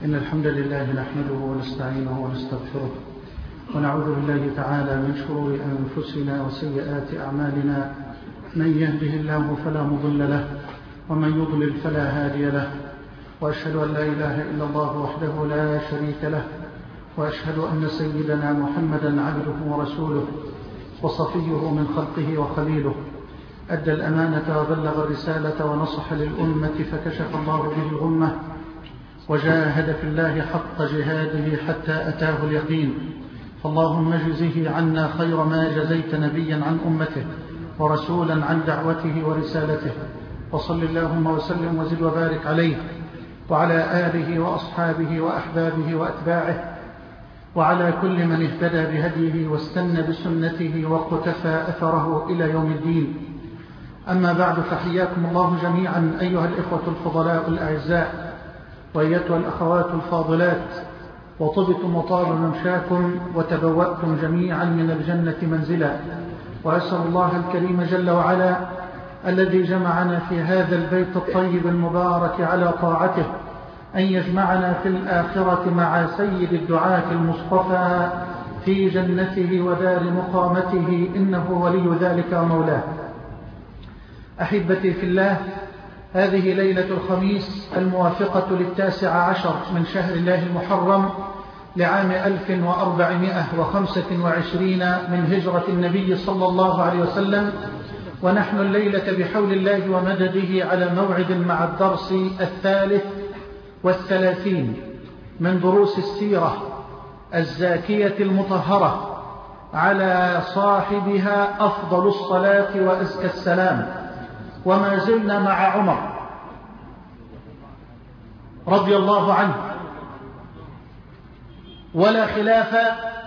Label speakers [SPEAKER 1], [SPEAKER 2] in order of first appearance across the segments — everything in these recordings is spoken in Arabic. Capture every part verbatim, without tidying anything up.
[SPEAKER 1] إن الحمد لله نحمده ونستعينه ونستغفره ونعوذ بالله تعالى من شرور أنفسنا وسيئات أعمالنا. من يهده الله فلا مضل له ومن يضلل فلا هادي له، وأشهد أن لا إله إلا الله وحده لا شريك له، وأشهد أن سيدنا محمدا عبده ورسوله وصفيه من خلقه وخليله، أدى الأمانة وبلغ الرسالة ونصح للأمة فكشف الله به الغمة، وجاهد في الله حق جهاده حتى أتاه اليقين. فاللهم اجزه عنا خير ما جزيت نبيا عن أمته ورسولا عن دعوته ورسالته، وصل اللهم وسلم وزد وبارك عليه وعلى آله وأصحابه وأحبابه وأتباعه وعلى كل من اهتدى بهديه واستنى بسنته وقتفى أثره إلى يوم الدين. أما بعد، فحياكم الله جميعا أيها الإخوة الفضلاء الأعزاء وأيتها الأخوات الفاضلات، وطبتم وطاب ممشاكم وتبوأتم جميعا من الجنة منزلا. وأسأل الله الكريم جل وعلا الذي جمعنا في هذا البيت الطيب المبارك على طاعته أن يجمعنا في الآخرة مع سيد الدعاة المصطفى في جنته ودار مقامته، إنه ولي ذلك ومولاه. أحبتي في الله، هذه ليلة الخميس الموافقة للتاسع عشر من شهر الله المحرم لعام ألف وأربعمائة وخمسة وعشرين من هجرة النبي صلى الله عليه وسلم، ونحن الليلة بحول الله ومدده على موعد مع الدرس الثالث والثلاثين من دروس السيرة الزاكية المطهرة على صاحبها أفضل الصلاة وأزكى السلام. وما زلنا مع عمر رضي الله عنه، ولا خلاف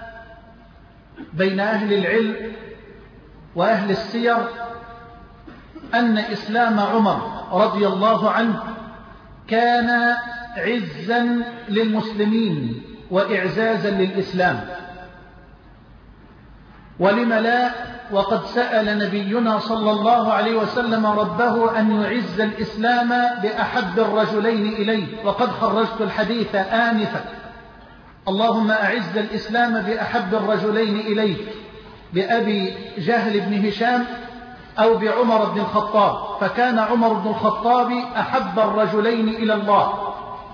[SPEAKER 1] بين أهل العلم وأهل السير أن إسلام عمر رضي الله عنه كان عزا للمسلمين وإعزازا للإسلام. ولم لا، وقد سأل نبينا صلى الله عليه وسلم ربه أن يعز الإسلام بأحب الرجلين إليه، وقد خرجت الحديث آنفا: اللهم أعز الإسلام بأحب الرجلين إليه، بأبي جهل بن هشام أو بعمر بن الخطاب، فكان عمر بن الخطاب أحب الرجلين إلى الله.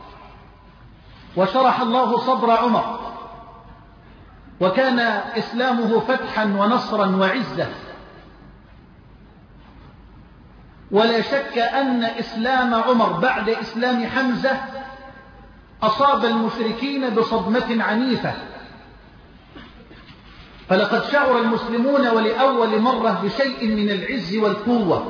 [SPEAKER 1] وشرح الله صدر عمر، وكان إسلامه فتحا ونصرا وعزة. ولا شك أن إسلام عمر بعد إسلام حمزة أصاب المشركين بصدمة عنيفة، فلقد شعر المسلمون ولأول مرة بشيء من العز والقوة،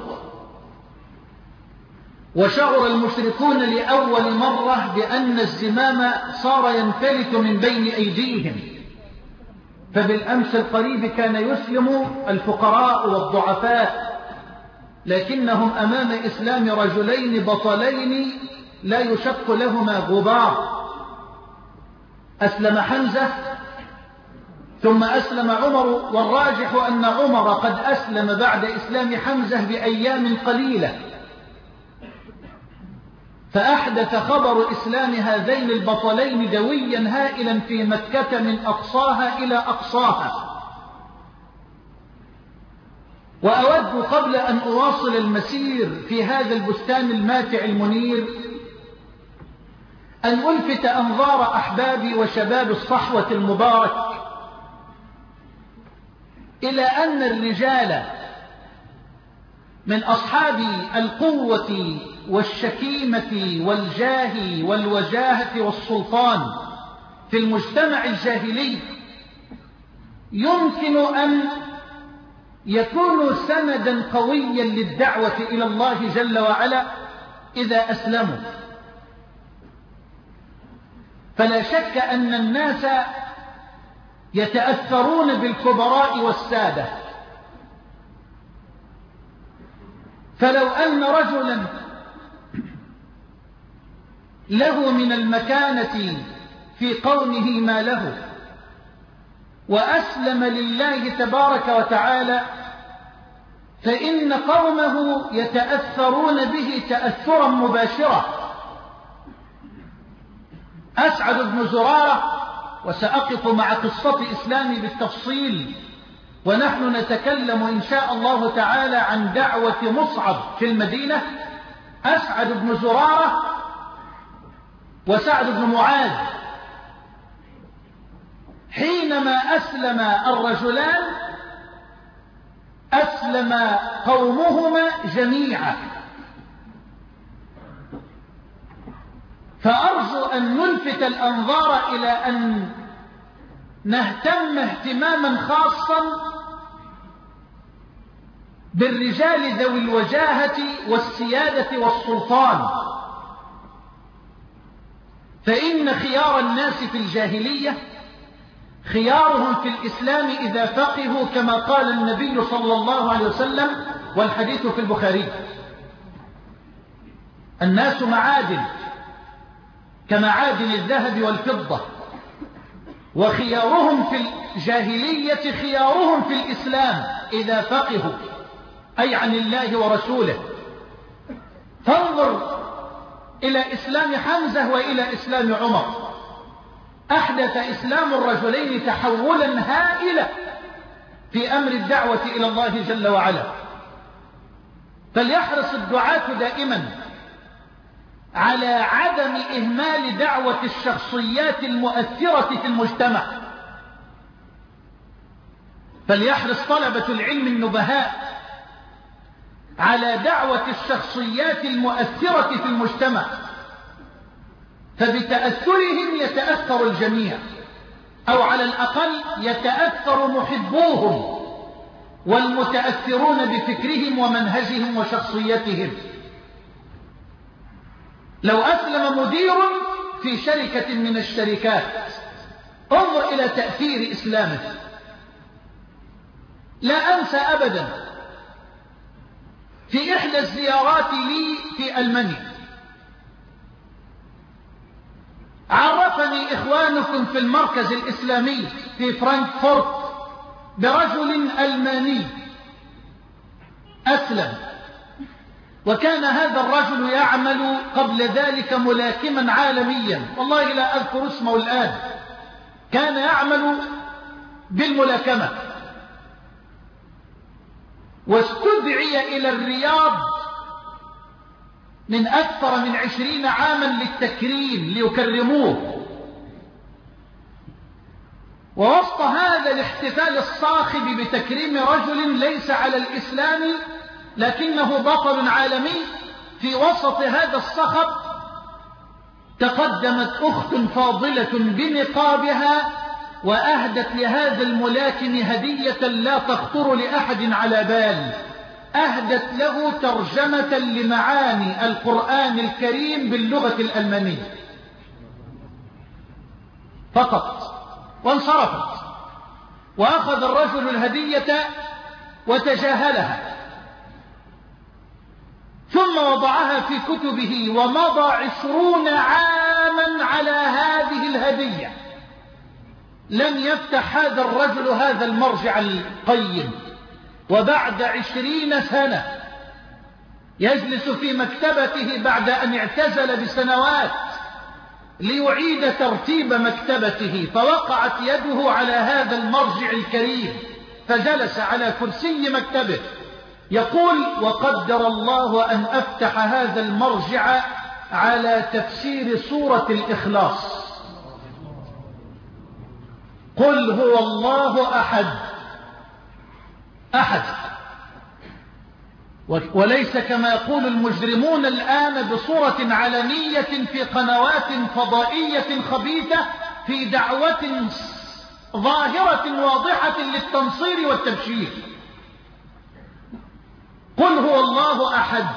[SPEAKER 1] وشعر المشركون لأول مرة بأن الزمام صار ينفلت من بين أيديهم. فبالأمس القريب كان يسلم الفقراء والضعفاء، لكنهم أمام إسلام رجلين بطلين لا يشق لهما غبار. أسلم حمزة ثم أسلم عمر، والراجح أن عمر قد أسلم بعد إسلام حمزة بأيام قليلة، فأحدث خبر إسلام هذين البطلين دويا هائلا في مكة من أقصاها إلى أقصاها. وأود قبل أن أواصل المسير في هذا البستان الماتع المنير أن ألفت أنظار أحبابي وشباب الصحوة المبارك إلى أن الرجال من أصحاب القوة والشكيمة والجاه والوجاهة والسلطان في المجتمع الجاهلي يمكن أن يكونوا سندا قويا للدعوة إلى الله جل وعلا إذا أسلموا. فلا شك أن الناس يتأثرون بالكبراء والسادة، فلو أن رجلا له من المكانة في قومه ما له وأسلم لله تبارك وتعالى، فإن قومه يتأثرون به تأثرا مباشرا، أسعد بن زرارة، وسأقف مع قصة إسلامي بالتفصيل ونحن نتكلم إن شاء الله تعالى عن دعوة مصعب في المدينة. أسعد بن زرارة وسعد بن معاذ حينما أسلم الرجلان أسلم قومهما جميعا. فأرجو أن نلفت الأنظار إلى أن نهتم اهتماما خاصا بالرجال ذوي الوجاهة والسيادة والسلطان، فإن خيار الناس في الجاهلية خيارهم في الإسلام إذا فقهوا، كما قال النبي صلى الله عليه وسلم، والحديث في البخاري: الناس معادن كمعادن الذهب والفضة، وخيارهم في الجاهلية خيارهم في الإسلام إذا فقهوا، أي عن الله ورسوله. فانظر إلى إسلام حمزة وإلى إسلام عمر، أحدث إسلام الرجلين تحولا هائلا في أمر الدعوة إلى الله جل وعلا. فليحرص الدعاة دائما على عدم إهمال دعوة الشخصيات المؤثرة في المجتمع. فليحرص طلبة العلم النبهاء على دعوة الشخصيات المؤثرة في المجتمع، فبتأثرهم يتأثر الجميع، أو على الأقل يتأثر محبوهم والمتأثرون بفكرهم ومنهجهم وشخصيتهم. لو أسلم مدير في شركة من الشركات، انظر إلى تأثير إسلامه. لا أنسى أبدا في إحدى الزيارات لي في ألمانيا، عرفني إخوانكم في المركز الإسلامي في فرانكفورت برجل ألماني أسلم، وكان هذا الرجل يعمل قبل ذلك ملاكما عالميا، والله لا أذكر اسمه الآن، كان يعمل بالملاكمة، واستدعي إلى الرياض من أكثر من عشرين عاما للتكريم ليكرموه. ووسط هذا الاحتفال الصاخب بتكريم رجل ليس على الإسلام لكنه بطل عالمي، في وسط هذا الصخب تقدمت أخت فاضلة بنقابها وأهدت لهذا الملاكم هدية لا تخطر لأحد على بال، أهدت له ترجمة لمعاني القرآن الكريم باللغة الألمانية فقط، وانصرفت، وأخذ الرجل الهدية وتجاهلها، ثم وضعها في كتبه، ومضى عشرون عاما على هذه الهدية، لم يفتح هذا الرجل هذا المرجع القيم. وبعد عشرين سنة يجلس في مكتبته بعد أن اعتزل بسنوات ليعيد ترتيب مكتبته، فوقعت يده على هذا المرجع الكريم، فجلس على كرسي مكتبه يقول: وقدر الله أن أفتح هذا المرجع على تفسير سورة الإخلاص، قل هو الله أحد أحد، وليس كما يقول المجرمون الآن بصورة علنية في قنوات فضائية خبيثة في دعوة ظاهرة واضحة للتنصير والتبشير. قل هو الله أحد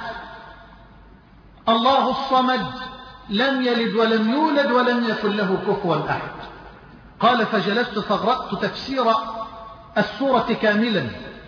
[SPEAKER 1] الله الصمد لم يلد ولم يولد ولم يكن له كفوا أحد. قال: فجلست فقرأت تفسير السورة كاملا.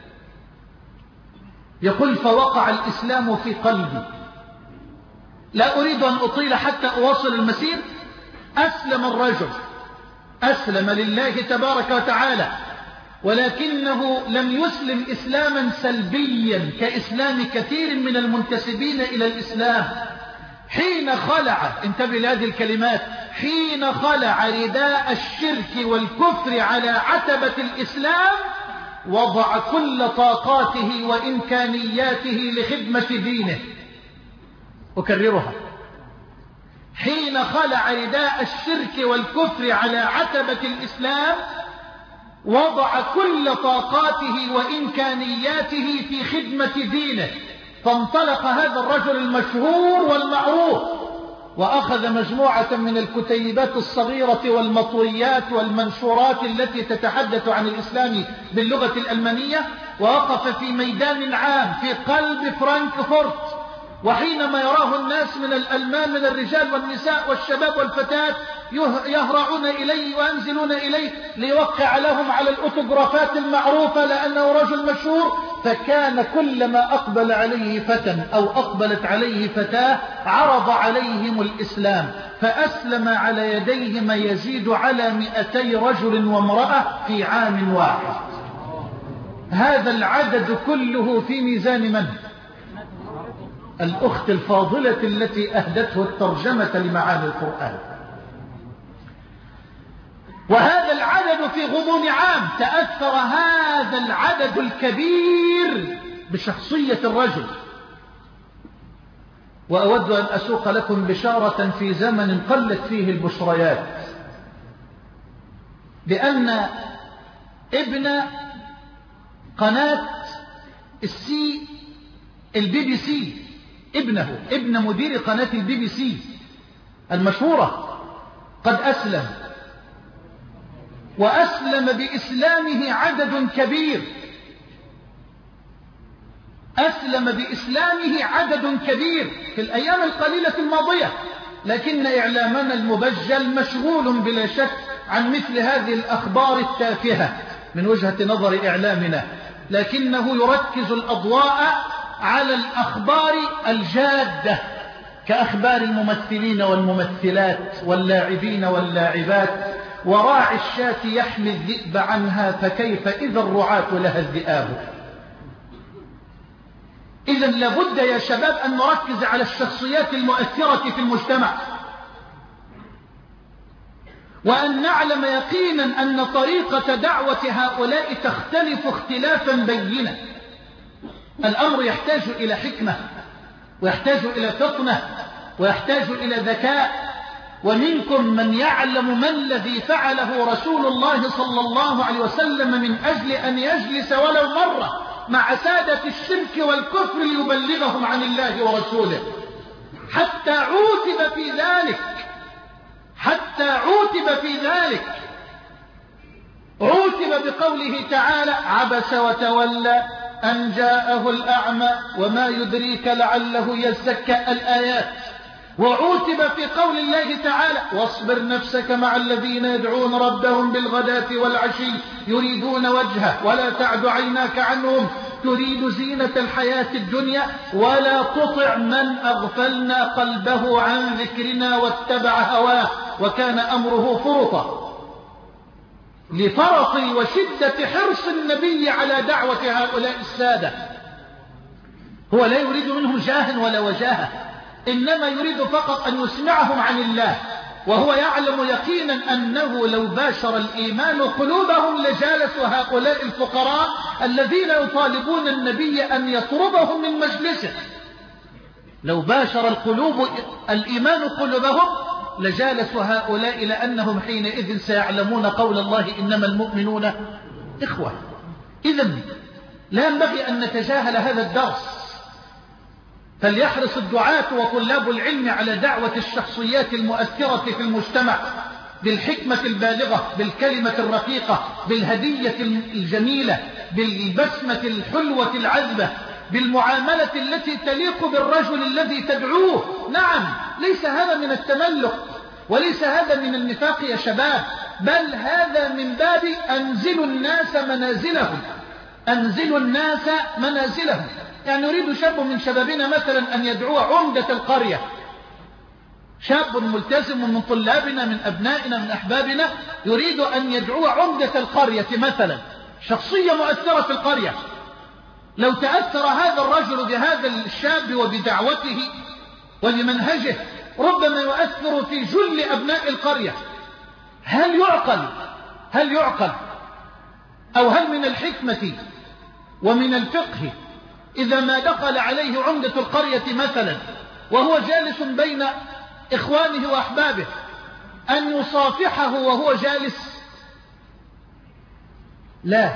[SPEAKER 1] يقول: فوقع الإسلام في قلبي، لا أريد أن أطيل حتى أواصل المسير. أسلم الرجل، أسلم لله تبارك وتعالى، ولكنه لم يسلم إسلاما سلبيا كإسلام كثير من المنتسبين إلى الإسلام. حين خلع، انتبه لهذه الكلمات،
[SPEAKER 2] حين خلع رداء الشرك والكفر على عتبة الإسلام وضع كل طاقاته وإمكانياته لخدمة دينه. أكررها: حين خلع رداء الشرك والكفر على عتبة الإسلام وضع كل طاقاته وإمكانياته في خدمة دينه، فانطلق هذا الرجل المشهور والمعروف وأخذ مجموعة من الكتيبات الصغيرة والمطويات والمنشورات التي تتحدث عن الإسلام باللغة الألمانية، ووقف في ميدان عام في قلب فرانكفورت، وحينما يراه الناس من الألمان من الرجال والنساء والشباب والفتاة يهرعون إليه وينزلون إليه ليوقع لهم على الأوتوغرافات المعروفة لأنه رجل مشهور، فكان كلما أقبل عليه فتى أو أقبلت عليه فتاة عرض عليهم الإسلام، فأسلم على يديه ما يزيد على مئتي رجل وامرأة في عام واحد. هذا العدد كله في ميزان من؟ الأخت الفاضلة التي أهدته الترجمة لمعاني القرآن. وهذا العدد في غضون عام تأثر هذا العدد الكبير بشخصية الرجل. وأود أن أسوق لكم بشارة في زمن قلت فيه البشريات، بأن ابن قناة السي البي بي سي، ابنه ابن مدير قناة البي بي سي المشهورة، قد أسلم، وأسلم بإسلامه عدد كبير، أسلم بإسلامه عدد كبير في الأيام القليلة الماضية. لكن إعلامنا المبجل مشغول بلا شك عن مثل هذه الأخبار التافهة من وجهة نظر إعلامنا، لكنه يركز الأضواء على الأخبار الجادة كأخبار الممثلين والممثلات واللاعبين واللاعبات، وراعي الشاة يحمي الذئب عنها فكيف إذا الرعاة لها الذئاب. إذا لابد يا شباب أن نركز على الشخصيات المؤثرة في المجتمع، وأن نعلم يقينا أن طريقة دعوة هؤلاء تختلف اختلافا بينا. الأمر يحتاج إلى حكمة، ويحتاج إلى فطنة، ويحتاج إلى ذكاء. ومنكم من يعلم ما الذي فعله رسول الله صلى الله عليه وسلم من أجل أن يجلس ولو مرة مع سادة الشرك والكفر ليبلغهم عن الله ورسوله، حتى عوتب في ذلك، حتى عوتب في ذلك عوتب بقوله تعالى: عبس وتولى أن جاءه الأعمى وما يدريك لعله يزكى، الآيات. وعوتب في قول الله تعالى: واصبر نفسك مع الذين يدعون ربهم بالغداة والعشي يريدون وجهه ولا تعد عيناك عنهم تريد زينة الحياة الدنيا ولا تطع من أغفلنا قلبه عن ذكرنا واتبع هواه وكان أمره فرطا. لفرط وشدة حرص النبي على دعوة هؤلاء السادة، هو لا يريد منهم جاه ولا وجاهة، إنما يريد فقط أن يسمعهم عن الله، وهو يعلم يقينا أنه لو باشر الإيمان قلوبهم لجالسوا هؤلاء الفقراء الذين يطالبون النبي أن يطردهم من مجلسه. لو باشر القلوب الإيمان قلوبهم لجالسوا هؤلاء، لأنهم حينئذ سيعلمون قول الله: إنما المؤمنون إخوة. إذن لا ينبغي أن نتجاهل هذا الدرس، فليحرص الدعاة وطلاب العلم على دعوة الشخصيات المؤثرة في المجتمع بالحكمة البالغة، بالكلمة الرقيقة، بالهدية الجميلة، بالبسمة الحلوة العذبة، بالمعاملة التي تليق بالرجل الذي تدعوه. نعم، ليس هذا من التملق وليس هذا من النفاق يا شباب، بل هذا من باب أنزلوا الناس منازلهم، أنزلوا الناس منازلهم. يعني يريد شاب من شبابنا مثلا أن يدعو عمدة القرية، شاب ملتزم من طلابنا من أبنائنا من أحبابنا يريد أن يدعو عمدة القرية مثلا، شخصية مؤثرة في القرية. لو تأثر هذا الرجل بهذا الشاب وبدعوته وبمنهجه ربما يؤثر في جل أبناء القرية. هل يعقل هل يعقل أو هل من الحكمة ومن الفقه إذا ما دخل عليه عمدة القرية مثلا وهو جالس بين إخوانه وأحبابه أن يصافحه وهو جالس؟ لا.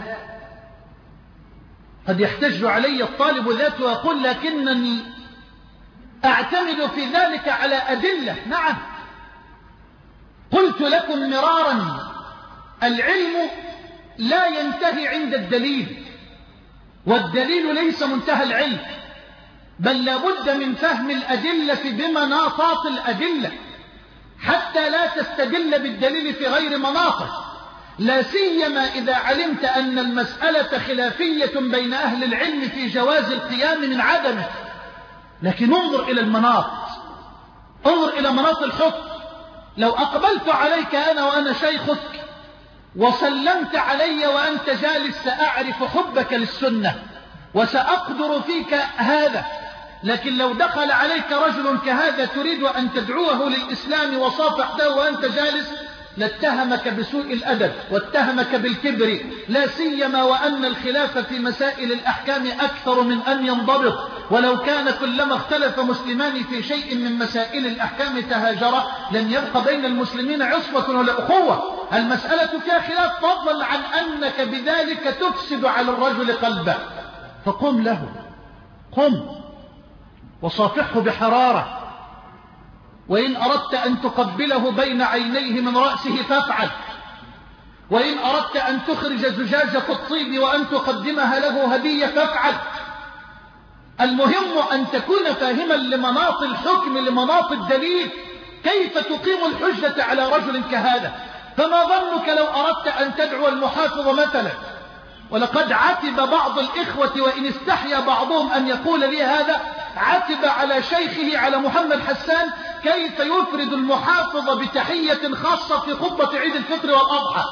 [SPEAKER 2] قد يحتج علي الطالب ذاته ويقول لكنني أعتمد في ذلك على أدلة. نعم، قلت لكم مرارا العلم لا ينتهي عند الدليل، والدليل ليس منتهى العلم، بل لابد من فهم الأدلة بمناطات الأدلة حتى لا تستدل بالدليل في غير مناطه، لا سيما إذا علمت أن المسألة خلافية بين أهل العلم في جواز القيام من عدمه. لكن انظر إلى المناط، انظر إلى مناط الحكم. لو أقبلت عليك أنا وأنا شيخك وسلمت علي وأنت جالس سأعرف حبك للسنة وسأقدر فيك هذا، لكن لو دخل عليك رجل كهذا تريد أن تدعوه للإسلام وصافحته وأنت جالس لاتهمك بسوء الأدب واتهمك بالكبر، لا سيما وأن الخلاف في مسائل الأحكام أكثر من أن ينضبط. ولو كان كلما اختلف مسلمان في شيء من مسائل الأحكام تهاجرا لن يبقى بين المسلمين عصمة ولا أخوة. المسألة فيها خلاف، فضلا عن أنك بذلك تفسد على الرجل قلبه. فقم له، قم وصافحه بحرارة، وإن أردت أن تقبله بين عينيه من رأسه فافعل، وإن أردت أن تخرج زجاجة الطيب وأن تقدمها له هدية فافعل. المهم أن تكون فاهما لمناط الحكم، لمناط الدليل، كيف تقيم الحجة على رجل كهذا. فما ظنك لو أردت أن تدعو المحافظ مثلا؟ ولقد عتب بعض الإخوة وإن استحيا بعضهم أن يقول لي هذا، عتب على شيخه على محمد حسان كيف يفرد المحافظ بتحية خاصة في خطبة عيد الفطر والأضحى.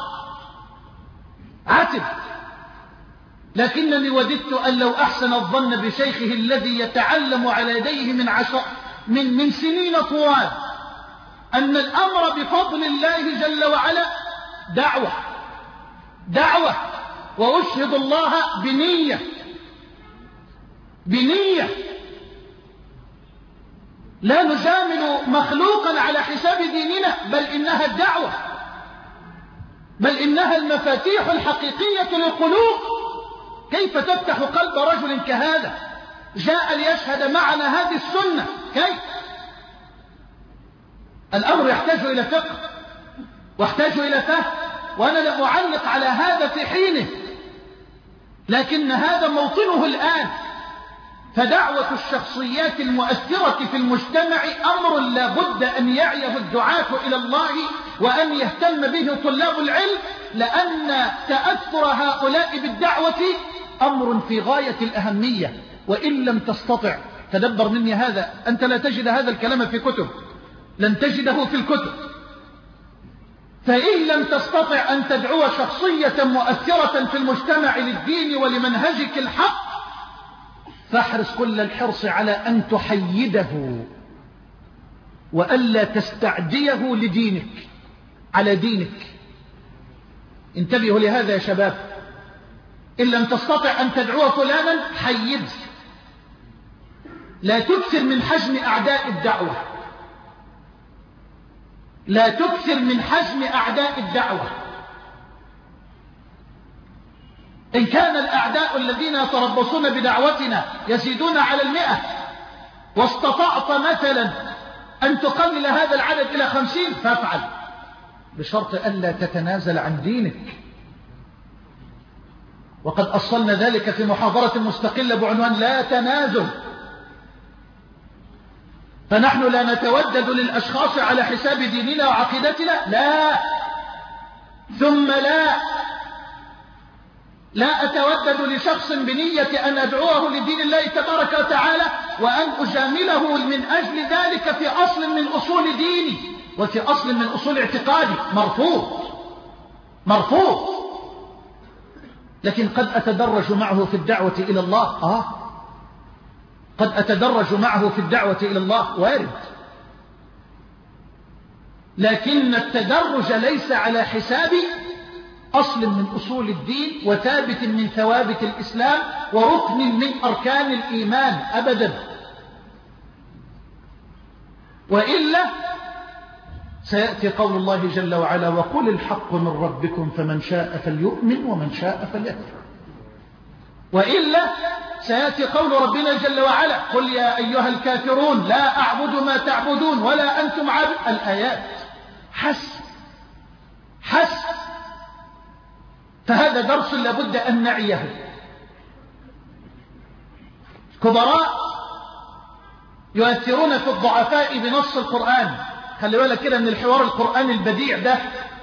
[SPEAKER 2] عتب. لكنني وددت أن لو أحسن الظن بشيخه الذي يتعلم على يديه من عشر من من سنين طوال أن الأمر بفضل الله جل وعلا دعوة دعوة وأشهد الله بنية بنية لا نجامل مخلوقا على حساب ديننا، بل إنها الدعوة، بل إنها المفاتيح الحقيقية للقلوب. كيف تفتح قلب رجل كهذا جاء ليشهد معنا هذه السنة؟ كيف؟ الأمر يحتاج إلى فقه واحتاج إلى فهم، وأنا لا أعلق على هذا في حينه، لكن هذا موطنه الآن. فدعوة الشخصيات المؤثرة في المجتمع أمر لا بد أن يعيه الدعاة إلى الله وأن يهتم به طلاب العلم، لأن تأثر هؤلاء بالدعوة أمر في غاية الأهمية. وإن لم تستطع، تدبر مني هذا، أنت لا تجد هذا الكلام في كتب، لن تجده في الكتب. فإن لم تستطع أن تدعو شخصية مؤثرة في المجتمع للدين ولمنهجك الحق، فاحرص كل الحرص على أن تحيده وألا تستعديه لدينك على دينك. انتبهوا لهذا يا شباب. إن لم تستطع أن تدعو فلانا حيد، لا تكثر من حجم أعداء الدعوة، لا تكثر من حجم أعداء الدعوة. إن كان الأعداء الذين يتربصون بدعوتنا يزيدون على المئة، واستطعت مثلا أن تقلل هذا العدد إلى خمسين فافعل، بشرط ألا تتنازل عن دينك. وقد أصلنا ذلك في محاضرة مستقلة بعنوان لا تنازل. فنحن لا نتودد للأشخاص على حساب ديننا وعقيدتنا، لا، ثم لا لا أتودد لشخص بنية أن أدعوه لدين الله تبارك وتعالى وأن أجامله من أجل ذلك في أصل من أصول ديني وفي أصل من أصول اعتقادي. مرفوض مرفوض. لكن قد أتدرج معه في الدعوة إلى الله. آه قد أتدرج معه في الدعوة إلى الله، وارد. لكن التدرج ليس على حساب أصل من أصول الدين وثابت من ثوابت الإسلام وركن من أركان الإيمان أبدا، وإلا سيأتي قول الله جل وعلا: وقل الحق من ربكم فمن شاء فليؤمن ومن شاء فليكفر. وإلا سيأتي قول ربنا جل وعلا: قل يا أيها الكافرون لا أعبد ما تعبدون ولا أنتم عابدون. الآيات حسب حسب. فهذا درس لابد أن نعيه. كبراء يؤثرون في الضعفاء بنص القرآن. خلي بالك كده من الحوار القرآني البديع ده.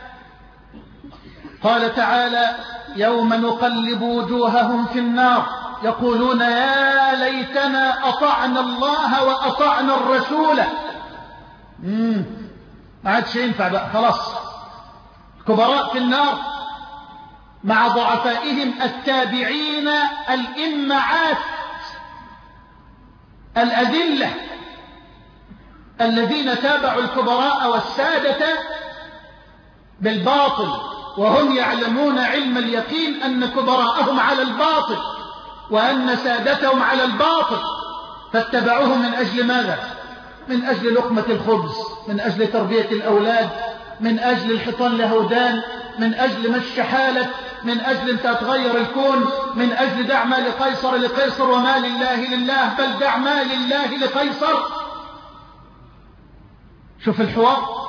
[SPEAKER 2] قال تعالى: يوم نقلب وجوههم في النار يقولون يا ليتنا أطعنا الله وأطعنا الرسول. مم. ما عادش ينفع بقى، خلاص. كبراء في النار مع ضعفائهم التابعين الإمعات الأذلة الذين تابعوا الكبراء والسادة بالباطل، وهم يعلمون علم اليقين أن كبراءهم على الباطل وأن سادتهم على الباطل، فاتبعوهم من أجل ماذا؟ من أجل لقمة الخبز، من أجل تربية الأولاد، من أجل الحيطان لهودان، من أجل مشي حالك، من أجل أن تتغير الكون، من أجل دع ما لقيصر لقيصر وما لله لله، بل دع ما لله لقيصر. شوف الحوار.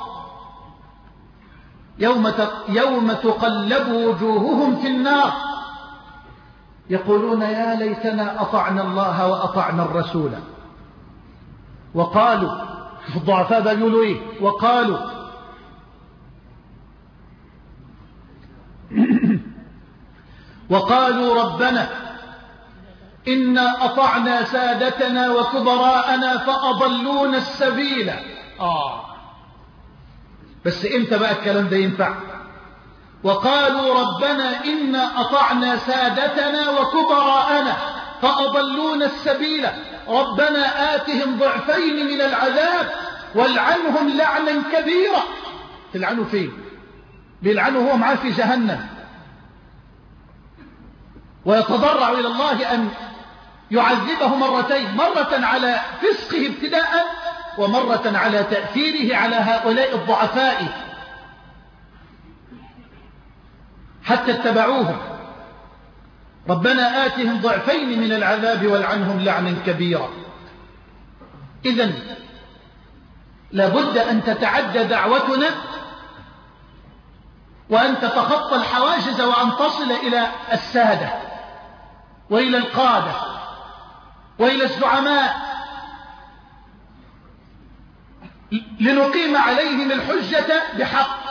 [SPEAKER 2] يوم يوم تقلب وجوههم في النار يقولون يا ليتنا أطعنا الله وأطعنا الرسول. وقالوا، شوف الضعفاء بقى يقولوا إيه؟ وقالوا وقالوا ربنا إنا أطعنا سادتنا وكبراءنا فأضلونا السبيل. آه بس إمتى بقى الكلام ده ينفع؟ وقالوا ربنا إنا أطعنا سادتنا وكبراءنا فأضلونا السبيل ربنا آتهم ضعفين من العذاب والعنهم لعنا كبيرا. تلعنوا فين؟ بيلعنوا هو معاه في جهنم، ويتضرع إلى الله أن يعذبه مرتين، مرة على فسقه ابتداء ومرة على تأثيره على هؤلاء الضعفاء حتى اتبعوهم. ربنا آتهم ضعفين من العذاب والعنهم لعنا كبيرا. إذن لابد أن تتعدى دعوتنا وأن تتخطى الحواجز وأن تصل إلى السادة وإلى القادة وإلى الزعماء لنقيم عليهم الحجة بحق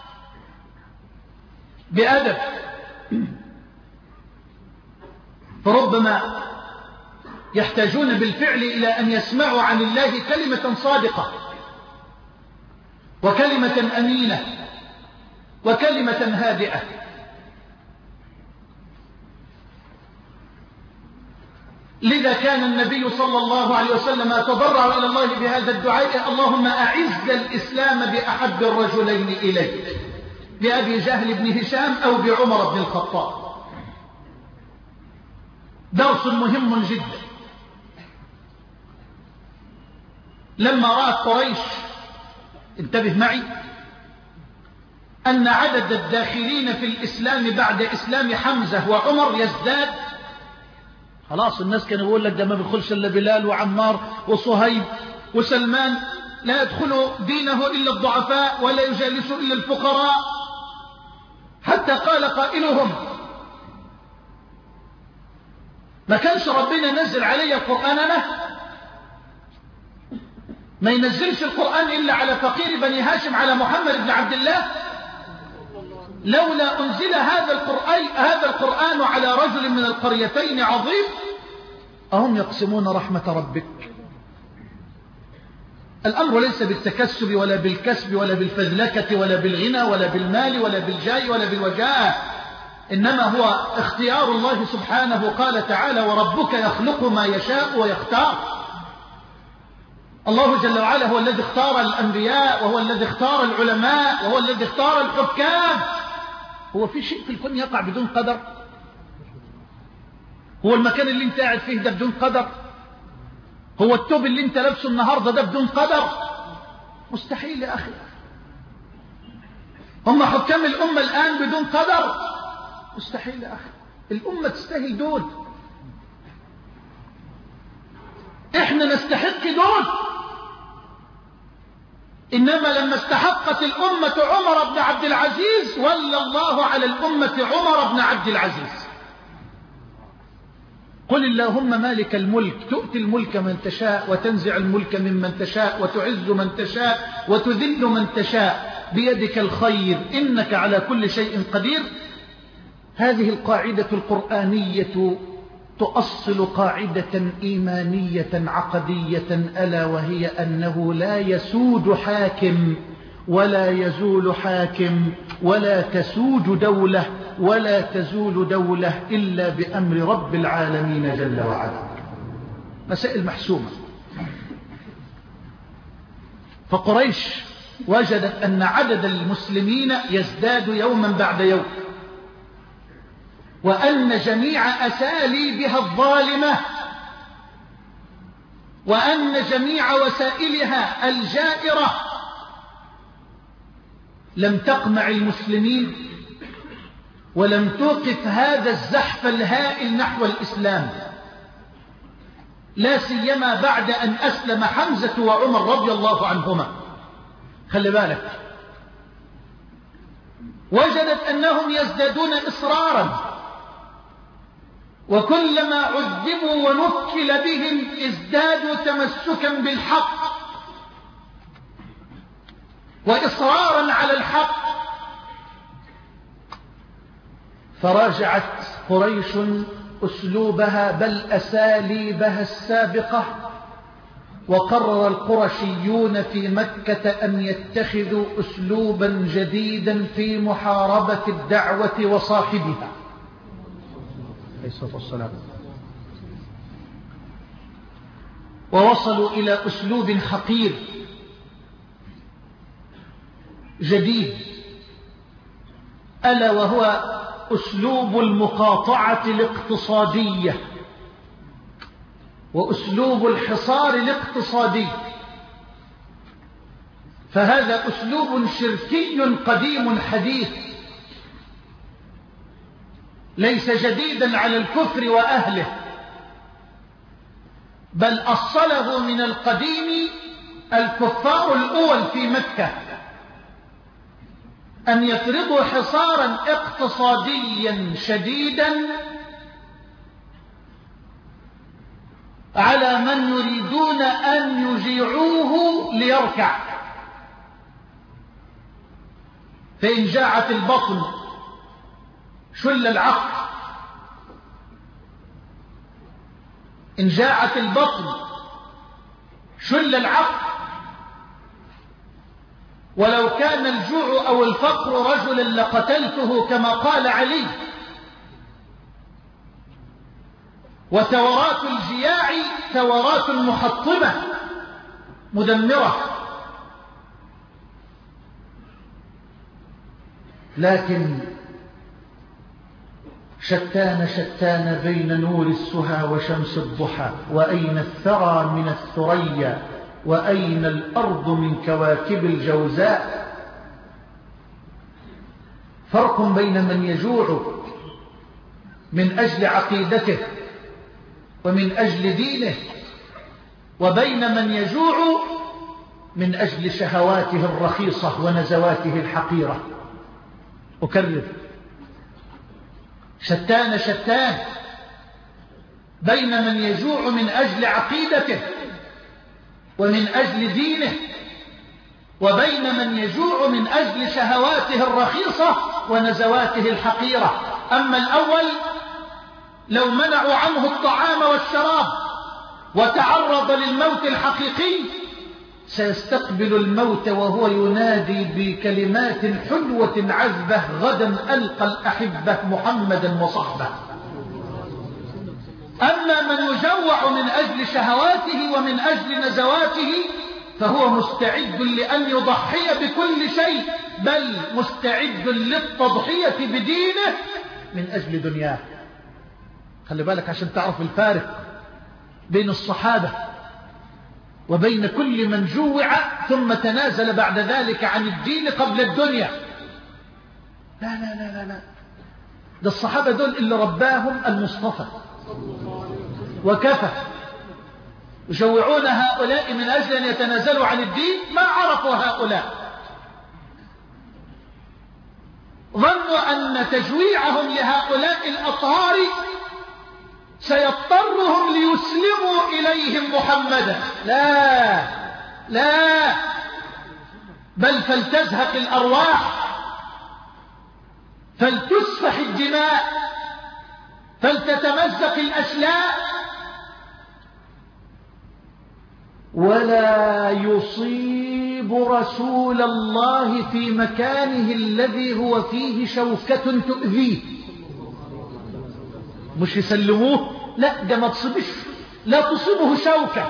[SPEAKER 2] بأدب. فربما يحتاجون بالفعل إلى أن يسمعوا عن الله كلمة صادقة وكلمة أمينة وكلمة هادئة. لذا كان النبي صلى الله عليه وسلم يتضرع إلى الله بهذا الدعاء: اللهم أعز الإسلام بأحب الرجلين إليك، بأبي جهل بن هشام أو بعمر بن الخطاب. درس مهم جدا. لما رأت قريش، انتبه معي، أن عدد الداخلين في الإسلام بعد إسلام حمزة وعمر يزداد، خلاص الناس كانوا يقول لك ده ما بيدخلش إلا بلال وعمار وصهيب وسلمان، لا يدخل دينه إلا الضعفاء ولا يجالس إلا الفقراء، حتى قال قائلهم: ما كانش ربنا نزل علي القرآن أنا؟ ما ينزلش القرآن إلا على فقير بني هاشم، على محمد بن عبد الله؟ لولا أنزل هذا القرآن هذا القرآن على رجل من القريتين عظيم. أهم يقسمون رحمة ربك؟ الأمر ليس بالتكسب ولا بالكسب ولا بالفذلكة ولا بالغنى ولا بالمال ولا بالجاه ولا بالوجاهة، إنما هو اختيار الله سبحانه. قال تعالى: وربك يخلق ما يشاء ويختار. الله جل وعلا هو الذي اختار الأنبياء، وهو الذي اختار العلماء، وهو الذي اختار الحكام. هو في شيء في الكون يقع بدون قدر؟ هو المكان اللي انت قاعد فيه ده بدون قدر؟ هو التوب اللي انت لابسه النهارده ده بدون قدر؟ مستحيل يا أخي. هم حكام الأمة الآن بدون قدر؟ مستحيل يا أخي. الأمة تستاهل دول، احنا نستحق دول. إنما لما استحقت الأمة عمر بن عبد العزيز ولى الله على الأمة عمر بن عبد العزيز. قل اللهم مالك الملك تؤتي الملك من تشاء وتنزع الملك ممن تشاء وتعز من تشاء وتذل من تشاء بيدك الخير إنك على كل شيء قدير. هذه القاعدة القرآنية تؤصل قاعدة إيمانية عقدية، ألا وهي أنه لا يسود حاكم ولا يزول حاكم ولا تسود دولة ولا تزول دولة إلا بأمر رب العالمين جل وعلا. مسائل محسومة. فقريش وجدت أن عدد المسلمين يزداد يوما بعد يوم، وأن جميع أساليبها الظالمة وأن جميع وسائلها الجائرة لم تقمع المسلمين ولم توقف هذا الزحف الهائل نحو الإسلام، لا سيما بعد أن أسلم حمزة وعمر رضي الله عنهما. خلي بالك، وجدت أنهم يزدادون إصرارا، وكلما عذبوا ونكل بهم ازدادوا تمسكا بالحق وإصرارا على الحق. فراجعت قريش أسلوبها بل أساليبها السابقة، وقرر القرشيون في مكة أن يتخذوا أسلوبا جديدا في محاربة الدعوة وصاحبها عليه الصلاة والسلام. ووصلوا إلى أسلوب خطير جديد، ألا وهو أسلوب المقاطعة الاقتصادية وأسلوب الحصار الاقتصادي. فهذا أسلوب شركي قديم حديث، ليس جديدا على الكفر وأهله، بل أصله من القديم الكفار الأول في مكة، أن يفرضوا حصارا اقتصاديا شديدا على من يريدون أن يجيعوه ليركع. فإن جاعت البطن شل العقل، إن جاعت البطن شل العقل. ولو كان الجوع أو الفقر رجلا لقتلته كما قال علي. وثورات الجياع ثورات محطمة مدمرة. لكن شتان شتان بين نور السهى وشمس الضحى، وأين الثرى من الثريا، وأين الأرض من كواكب الجوزاء. فرق بين من يجوع من أجل عقيدته ومن أجل دينه، وبين من يجوع من أجل شهواته الرخيصة ونزواته الحقيرة. أكرر، شتان شتان بين من يجوع من أجل عقيدته ومن أجل دينه، وبين من يجوع من أجل شهواته الرخيصة ونزواته الحقيرة. أما الأول لو منعوا عنه الطعام والشراب وتعرض للموت الحقيقي سيستقبل الموت وهو ينادي بكلمات حلوة عذبة: غدا ألقى الأحبة محمدا وصحبه. أما من يجوع من أجل شهواته ومن أجل نزواته فهو مستعد لأن يضحي بكل شيء، بل مستعد للتضحية بدينه من أجل دنياه. خلي بالك عشان تعرف الفارق بين الصحابة وبين كل من جوع ثم تنازل بعد ذلك عن الدين قبل الدنيا. لا لا لا لا لا، ده الصحابة دول اللي رباهم المصطفى وكفى. يجوعون هؤلاء من أجل أن يتنازلوا عن الدين، ما عرفوا هؤلاء، ظنوا أن تجويعهم لهؤلاء الأطهار سيضطرهم ليسلموا إليهم محمدا. لا لا، بل فلتزهق الأرواح، فلتسفح الدماء، فلتتمزق الأشلاء، ولا يصيب رسول الله في مكانه الذي هو فيه شوكة تؤذيه. مش يسلموه، لا، ده ما تصيبش، لا تصيبه شوكة،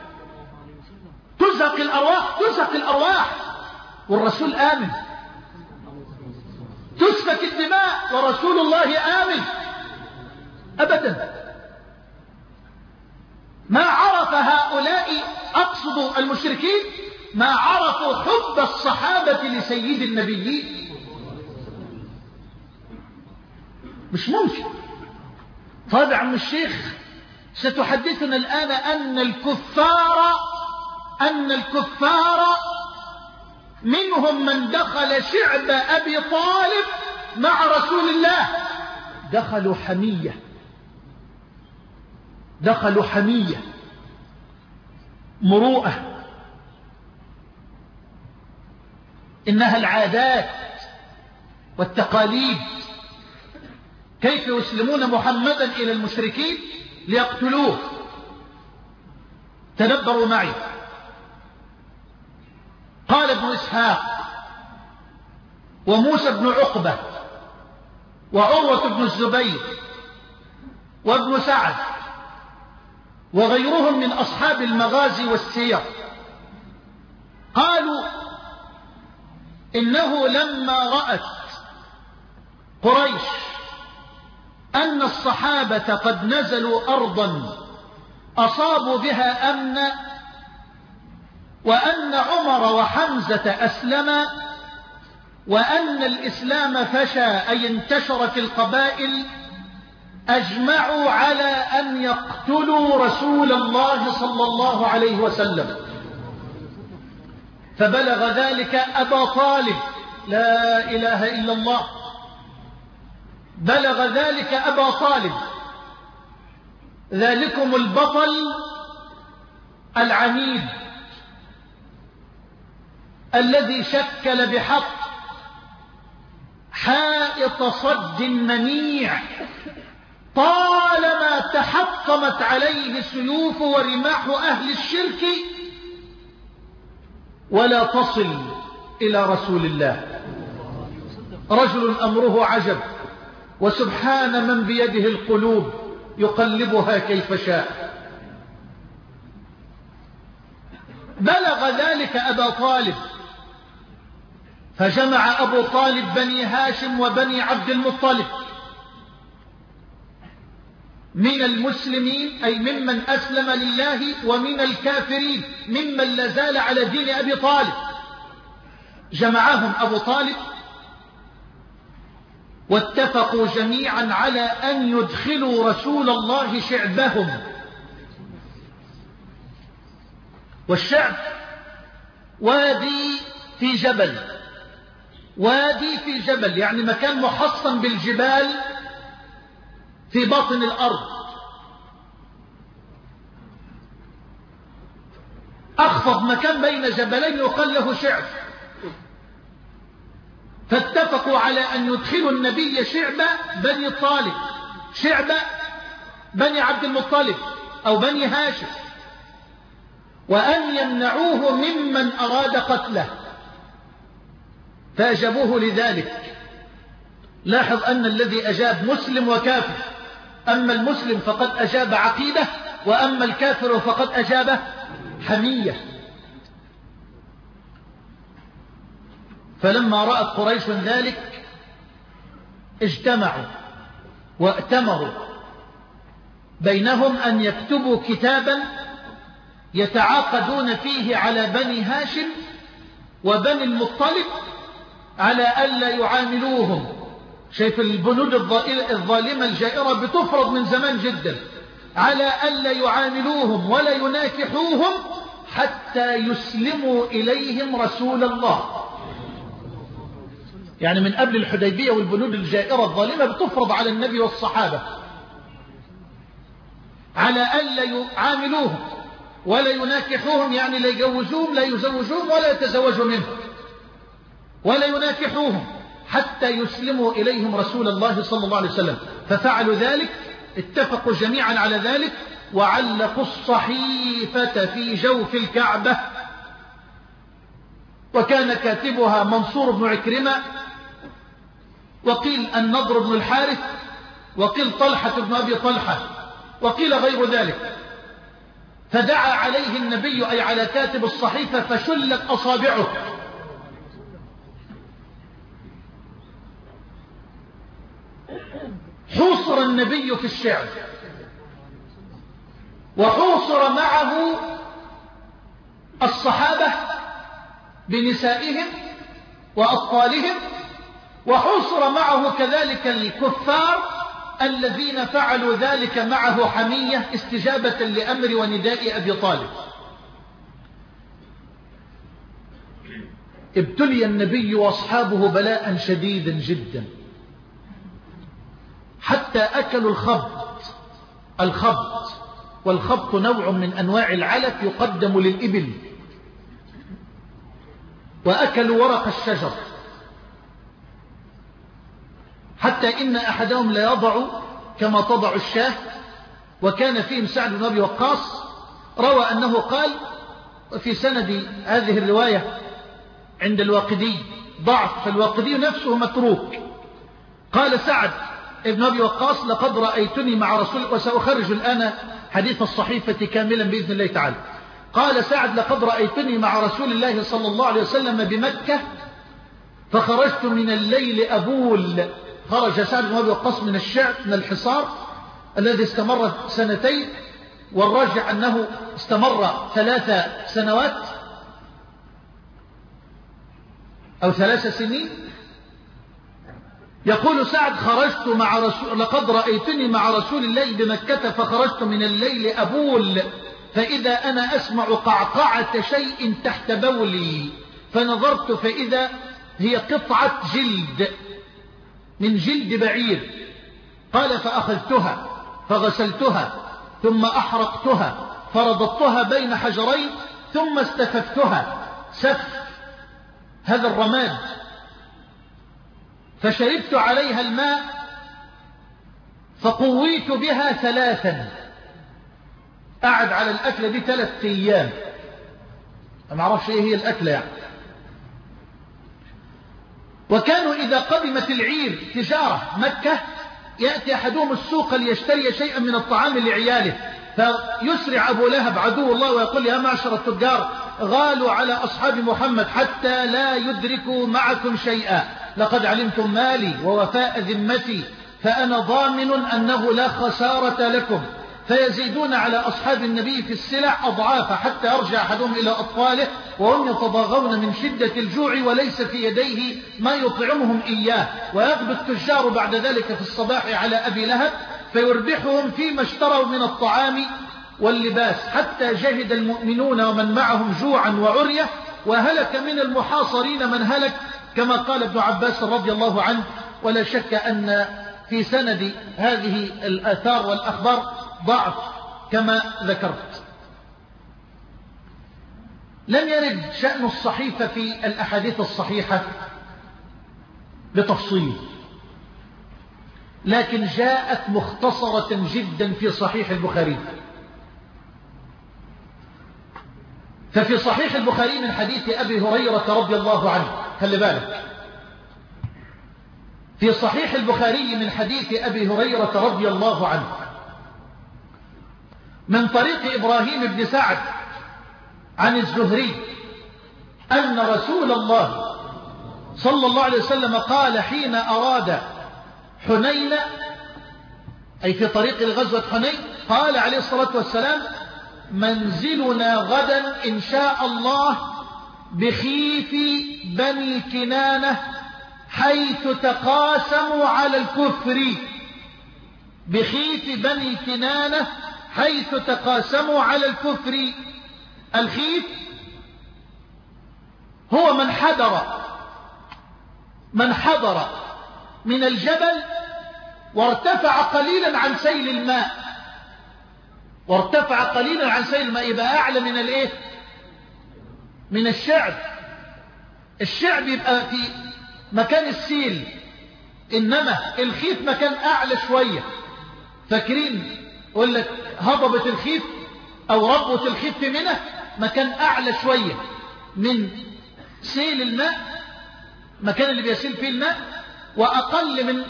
[SPEAKER 2] تزهق الأرواح، تزهق الأرواح والرسول آمن، تسفك الدماء ورسول الله آمن أبدا. ما عرف هؤلاء، أقصد المشركين، ما عرفوا حب الصحابة لسيد النبيين. مش ممكن. طيب يا عم الشيخ، ستحدثنا الآن أن الكفار أن الكفار منهم من دخل شعب أبي طالب مع رسول الله، دخلوا حمية، دخلوا حمية، مروءة، إنها العادات والتقاليد. كيف يسلمون محمدا إلى المشركين ليقتلوه؟ تدبروا معي. قال ابن إسحاق وموسى بن عقبة وعروة بن الزبير وابن سعد وغيرهم من أصحاب المغازي والسير، قالوا إنه لما رأت قريش أن الصحابة قد نزلوا أرضا أصابوا بها أمنا، وأن عمر وحمزة أسلما، وأن الإسلام فشى أي انتشر في القبائل، أجمعوا على أن يقتلوا رسول الله صلى الله عليه وسلم. فبلغ ذلك أبا طالب، لا إله إلا الله، بلغ ذلك أبا طالب، ذلكم البطل العنيد الذي شكل بحق حائط صد منيع طالما تحطمت عليه سيوف ورماح أهل الشرك ولا تصل إلى رسول الله. رجل أمره عجب، وسبحان من بيده القلوب يقلبها كيف شاء. بلغ ذلك أبا طالب، فجمع أبو طالب بني هاشم وبني عبد المطلب من المسلمين، أي ممن أسلم لله، ومن الكافرين ممن لازال على دين أبي طالب. جمعهم أبو طالب واتفقوا جميعا على أن يدخلوا رسول الله شعبهم. والشعب وادي في جبل، وادي في جبل يعني مكان محصن بالجبال في باطن الأرض، أخفض مكان بين جبلين يقال له شعب. فاتفقوا على أن يدخلوا النبي شعب بني طالب، شعب بني عبد المطلب أو بني هاشم، وأن يمنعوه ممن أراد قتله، فأجابوه لذلك. لاحظ أن الذي أجاب مسلم وكافر، أما المسلم فقد أجاب عقيدة، وأما الكافر فقد أجاب حمية. فلما رأت قريش ذلك اجتمعوا وائتمروا بينهم أن يكتبوا كتابا يتعاقدون فيه على بني هاشم وبني المطلب على ألا يعاملوهم. شايف البنود الظالمة الجائرة بتفرض من زمان جدا، على ألا يعاملوهم ولا يناكحوهم حتى يسلموا إليهم رسول الله. يعني من قبل الحديبية والبنود الجائرة الظالمة بتفرض على النبي والصحابة على ألا يعاملوهم ولا يناكحوهم، يعني لا يجوزوهم لا يزوجوهم ولا يتزوجوا منهم ولا يناكحوهم حتى يسلموا إليهم رسول الله صلى الله عليه وسلم. ففعلوا ذلك، اتفقوا جميعا على ذلك، وعلقوا الصحيفة في جوف الكعبة، وكان كاتبها منصور بن عكرمة، وقيل النضر بن الحارث، وقيل طلحة بن أبي طلحة، وقيل غير ذلك. فدعا عليه النبي أي على كاتب الصحيفة فشلت أصابعه. حوصر النبي في الشعر، وحوصر معه الصحابة بنسائهم وأطفالهم، وحوصر معه كذلك الكفار الذين فعلوا ذلك معه حمية استجابة لأمر ونداء أبي طالب. ابتلي النبي وأصحابه بلاء شديدا جدا حتى أكلوا الخبط. الخبط والخبط نوع من أنواع العلف يقدم للإبل، وأكلوا ورق الشجر، حتى إن أحدهم لا يضع كما تضع الشاه. وكان فيهم سعد بن أبي وقاص، روى أنه قال في سند هذه الرواية عند الواقدي ضعف، فالواقدي نفسه متروك. قال سعد ابن أبي وقاص: لقد رأيتني مع رسول، وسأخرج الآن حديث الصحيفة كاملا بإذن الله تعالى. قال سعد: لقد رأيتني مع رسول الله صلى الله عليه وسلم بمكة فخرجت من الليل أبول. خرج سعد بن أبي وقاص من الشعب من الحصار الذي استمر سنتين، والراجع أنه استمر ثلاث سنوات أو ثلاث سنين. يقول سعد: خرجت مع رسول لقد رأيتني مع رسول الله بمكة فخرجت من الليل أبول، فإذا أنا أسمع قعقعة شيء تحت بولي، فنظرت فإذا هي قطعة جلد من جلد بعير. قال: فأخذتها فغسلتها ثم أحرقتها فرضضتها بين حجرين ثم استففتها سف هذا الرماد، فشربت عليها الماء فقويت بها ثلاثا. قعد على الأكلة دي ثلاث أيام، ما أعرفش إيه هي الأكلة يعني. وكانوا إذا قدمت العير تجارة مكة يأتي أحدهم السوق ليشتري شيئا من الطعام لعياله، فيسرع أبو لهب عدو الله ويقول: يا معشر التجار، غالوا على أصحاب محمد حتى لا يدركوا معكم شيئا، لقد علمتم مالي ووفاء ذمتي، فأنا ضامن أنه لا خسارة لكم. فيزيدون على أصحاب النبي في السلع أضعافا حتى يرجع أحدهم إلى أطفاله وهم يتضاغون من شدة الجوع وليس في يديه ما يطعمهم إياه. ويغدو التجار بعد ذلك في الصباح على أبي لهب فيربحهم فيما اشتروا من الطعام واللباس، حتى جهد المؤمنون ومن معهم جوعا وعرية، وهلك من المحاصرين من هلك، كما قال ابن عباس رضي الله عنه. ولا شك أن في سند هذه الآثار والأخبار ضعف كما ذكرت. لم يرد شأن الصحيفة في الأحاديث الصحيحة بتفصيل، لكن جاءت مختصرة جدا في صحيح البخاري. ففي صحيح البخاري من حديث أبي هريرة رضي الله عنه، خلي بالك، في صحيح البخاري من حديث أبي هريرة رضي الله عنه من طريق إبراهيم بن سعد عن الزهري أن رسول الله صلى الله عليه وسلم قال حين أراد حنين، أي في طريق لغزوة حنين، قال عليه الصلاة والسلام: منزلنا غدا إن شاء الله بخيف بني كنانة حيث تقاسموا على الكفر. بخيف بني كنانة حيث تقاسموا على الكفر. الخيف هو من حدر من حضر من الجبل وارتفع قليلا عن سيل الماء وارتفع قليلا عن سيل الماء يبقى أعلى من الايه؟ من الشعب. الشعب يبقى في مكان السيل، إنما الخيف مكان أعلى شوية. فاكرين يقول لك هضبة الخيف أو ربوة الخيف في منى، مكان أعلى شوية من سيل الماء، مكان اللي بيسيل فيه الماء، وأقل من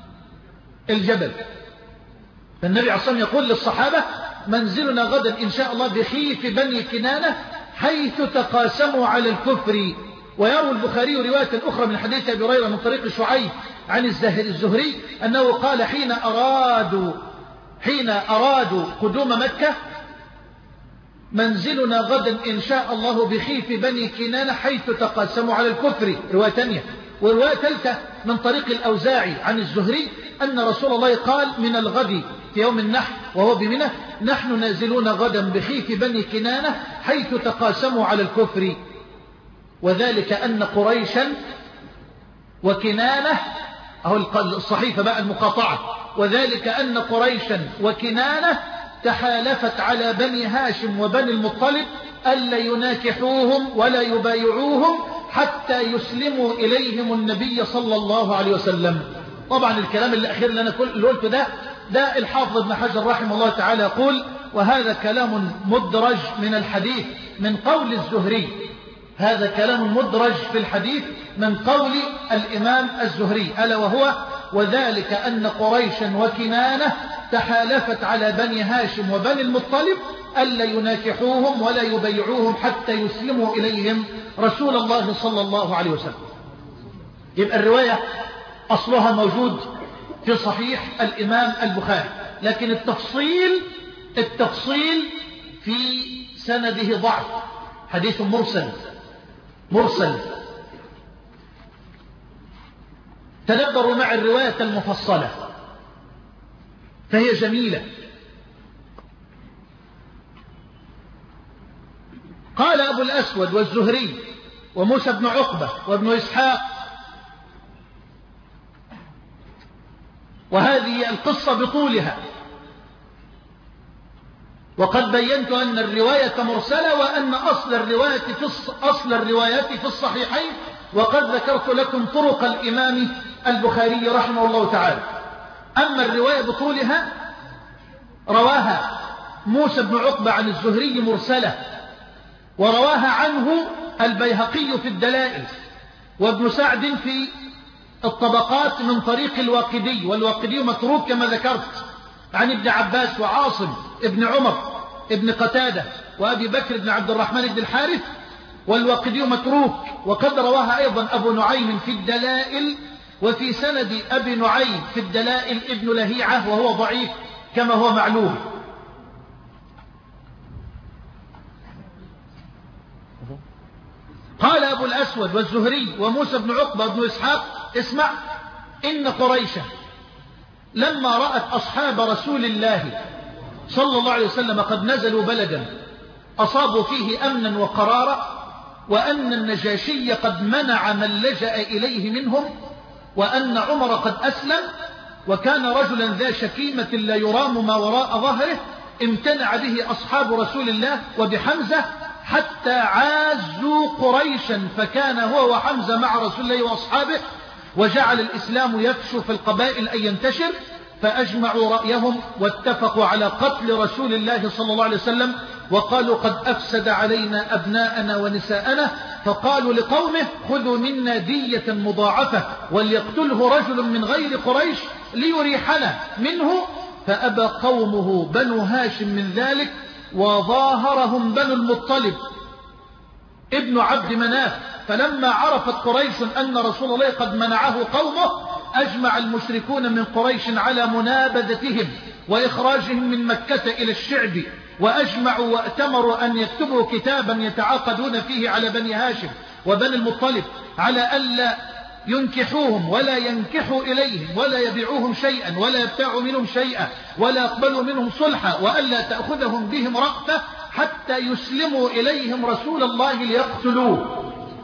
[SPEAKER 2] الجبل. فالنبي عليه الصلاة والسلام يقول للصحابة: منزلنا غدا إن شاء الله بخيف بني كنانة حيث تقاسموا على الكفر. ويروي البخاري رواية أخرى من حديث أبي هريرة من طريق شعيب عن الزهري أنه قال: حين أرادوا حين أرادوا قدوم مكة: منزلنا غدا إن شاء الله بخيف بني كنانة حيث تقاسموا على الكفر. رواية ثانية. ورواية ثالثة من طريق الأوزاعي عن الزهري أن رسول الله قال: من الغد في يوم النحر وهو بمنى: نحن نازلون غدا بخيف بني كنانة حيث تقاسموا على الكفر. وذلك أن قريشا وكنانة، أهو الصحيفة بقى المقاطعة، وذلك أن قريشا وكنانة تحالفت على بني هاشم وبني المطلب ألا يناكحوهم ولا يبايعوهم حتى يسلموا إليهم النبي صلى الله عليه وسلم. طبعا الكلام الأخير اللي أنا قلته ده ده الحافظ ابن حجر رحمه الله تعالى يقول: وهذا كلام مدرج من الحديث من قول الزهري. هذا كلام مدرج في الحديث من قول الإمام الزهري، ألا وهو: وذلك أن قريشا وكنانة تحالفت على بني هاشم وبني المطلب ألا يناكحوهم ولا يبيعوهم حتى يسلموا إليهم رسول الله صلى الله عليه وسلم. يبقى الرواية أصلها موجود في صحيح الإمام البخاري، لكن التفصيل التفصيل في سنده ضعف، حديث مرسل مرسل. تدبروا مع الرواية المفصلة فهي جميلة. قال أبو الأسود والزهري وموسى بن عقبة وابن إسحاق: وهذه القصة بطولها، وقد بينت أن الرواية مرسلة وأن أصل الرواية في أصل الروايات في الصحيحين، وقد ذكرت لكم طرق الإمام البخاري رحمه الله تعالى. أما الرواية بطولها رواها موسى بن عقبة عن الزهري مرسلة، ورواها عنه البيهقي في الدلائل، وابن سعد في الطبقات من طريق الواقدي، والواقدي متروك كما ذكرت، عن ابن عباس وعاصم ابن عمر ابن قتادة وأبي بكر بن عبد الرحمن بن الحارث، والواقدي متروك. وقد رواها أيضا أبو نعيم في الدلائل، وفي سند أبي نعيم في الدلائل ابن لهيعة وهو ضعيف كما هو معلوم. قال أبو الأسود والزهري وموسى بن عقبة بن إسحاق: اسمع، إن قريشا لما رأت أصحاب رسول الله صلى الله عليه وسلم قد نزلوا بلدا أصابوا فيه أمنا وقرارا، وأن النجاشي قد منع من لجأ إليه منهم، وأن عمر قد أسلم وكان رجلا ذا شكيمة لا يرام ما وراء ظهره، امتنع به أصحاب رسول الله وبحمزة حتى عازوا قريشا، فكان هو وحمزة مع رسول الله وأصحابه، وجعل الإسلام يفشو في القبائل أن ينتشر، فأجمعوا رأيهم واتفقوا على قتل رسول الله صلى الله عليه وسلم، وقالوا: قد أفسد علينا أبناءنا ونساءنا. فقالوا لقومه: خذوا منا دية مضاعفة وليقتله رجل من غير قريش ليريحنا منه. فأبى قومه بنو هاشم من ذلك، وظاهرهم بنو المطلب، ابن عبد مناف. فلما عرفت قريش أن رسول الله قد منعه قومه أجمع المشركون من قريش على منابذتهم وإخراجهم من مكة إلى الشعب، وأجمعوا وأتمروا أن يكتبوا كتابا يتعاقدون فيه على بني هاشم وبني المطلب على ألا ينكحوهم ولا ينكحوا إليهم ولا يبيعوهم شيئا ولا يبتاعوا منهم شيئا ولا يقبلوا منهم صلحا، وألا تأخذهم بهم رأفة حتى يسلموا إليهم رسول الله ليقتلوه.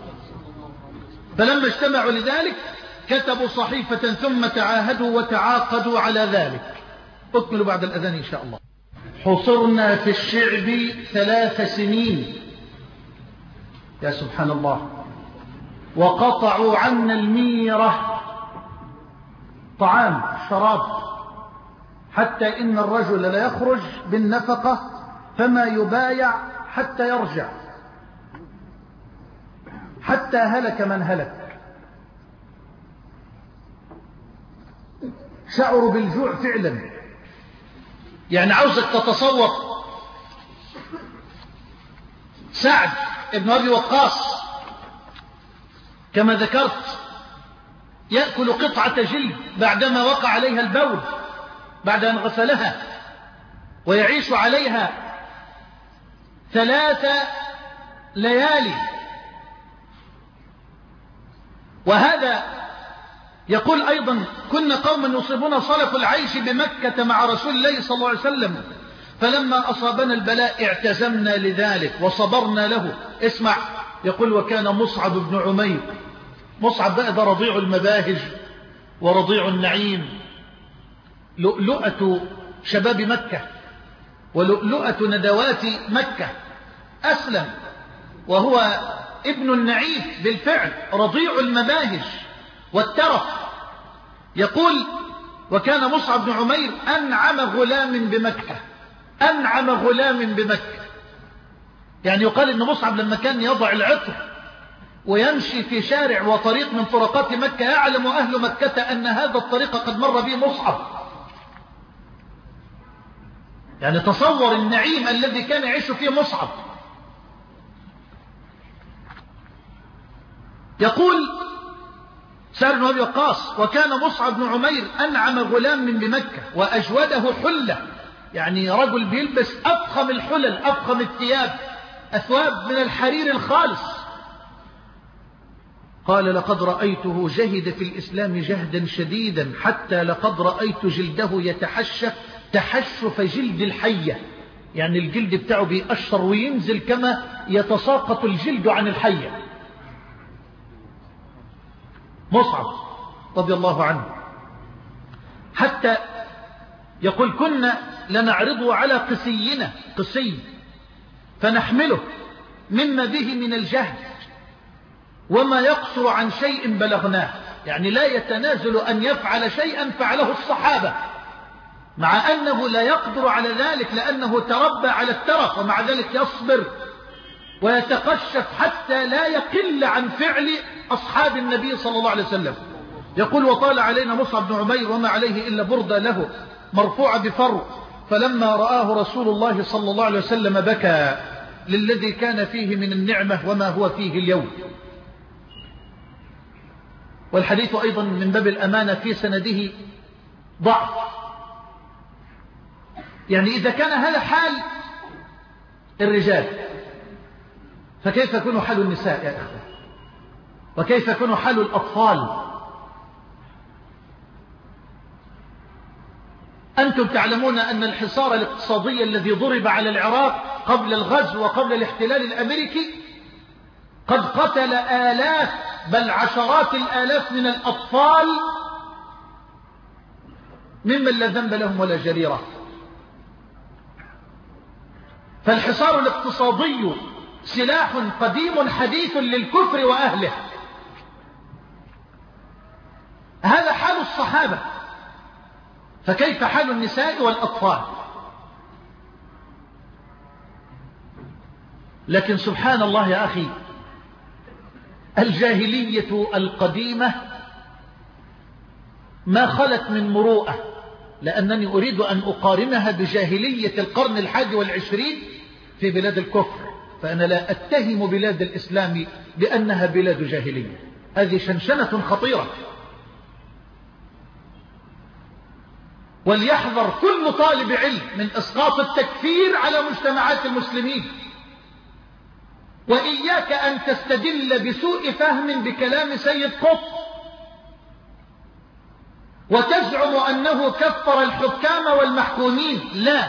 [SPEAKER 2] فلما اجتمعوا لذلك كتبوا صحيفة ثم تعاهدوا وتعاقدوا على ذلك. أكملوا بعد الأذان إن شاء الله.
[SPEAKER 1] حصرنا في الشعب ثلاث سنين، يا سبحان الله، وقطعوا عنا الميرة، طعام شراب، حتى إن الرجل لا يخرج بالنفقة فما يبايع حتى يرجع، حتى هلك من هلك. شعروا بالجوع فعلا.
[SPEAKER 2] يعني عاوزك تتصور سعد ابن أبي وقاص كما ذكرت يأكل قطعة جلد بعدما وقع عليها البول بعد أن غسلها، ويعيش عليها ثلاث ليالي. وهذا يقول أيضا: كنا قوما يصيبون صلف العيش بمكة مع رسول الله صلى الله عليه وسلم، فلما أصابنا البلاء اعتزمنا لذلك وصبرنا له. اسمع، يقول: وكان مصعب بن عمير، مصعب بقى ده رضيع المباهج ورضيع النعيم، لؤلؤة شباب مكة ولؤلؤة ندوات مكة، أسلم وهو ابن النعيم بالفعل، رضيع المباهج والترف. يقول: وكان مصعب بن عمير أنعم غلام بمكة، أنعم غلام بمكة. يعني يقال إن مصعب لما كان يضع العطر ويمشي في شارع وطريق من طرقات مكة يعلم أهل مكة أن هذا الطريق قد مر به مصعب. يعني تصور النعيم الذي كان يعيش فيه مصعب. يقول سعد بن أبي وقاص: وكان مصعب بن عمير أنعم غلام بمكة وأجوده حلة، يعني رجل بيلبس أفخم الحلل، أفخم الثياب، أثواب من الحرير الخالص. قال: لقد رأيته جهد في الإسلام جهدا شديدا، حتى لقد رأيت جلده يتحشف تحشف جلد الحية، يعني الجلد بتاعه بيقشر وينزل كما يتساقط الجلد عن الحية. مصعب رضي الله عنه. حتى يقول: كنا لنعرضه على قسينا، قسي، فنحمله مما به من الجهد وما يقصر عن شيء بلغناه، يعني لا يتنازل أن يفعل شيئا فعله الصحابة، مع أنه لا يقدر على ذلك لأنه تربى على الترف، ومع ذلك يصبر ويتقشف حتى لا يقل عن فعل أصحاب النبي صلى الله عليه وسلم. يقول: وطال علينا مصعب بن عمير وما عليه إلا بردة له مرفوعة بفر، فلما رآه رسول الله صلى الله عليه وسلم بكى للذي كان فيه من النعمة وما هو فيه اليوم. والحديث أيضا من باب الأمانة في سنده ضعف. يعني إذا كان هذا حال الرجال فكيف يكون حال النساء يا أخوة؟ وكيف يكون حال الأطفال؟ أنتم تعلمون أن الحصار الاقتصادي الذي ضرب على العراق قبل الغزو وقبل الاحتلال الأمريكي قد قتل آلاف بل عشرات الآلاف من الأطفال ممن لا ذنب لهم ولا جريرة. فالحصار الاقتصادي سلاح قديم حديث للكفر وأهله. هذا حال الصحابة، فكيف حال النساء والأطفال؟ لكن سبحان الله يا أخي، الجاهلية القديمة ما خلت من مروءة، لأنني أريد أن أقارنها بجاهلية القرن الحادي والعشرين في بلاد الكفر. فأنا لا أتهم بلاد الإسلام بأنها بلاد جاهلية. هذه شنشنة خطيرة. وليحذر كل طالب علم من إسقاط التكفير على مجتمعات المسلمين. وإياك أن تستدل بسوء فهم بكلام سيد قطب وتزعم أنه كفر الحكام والمحكومين. لا،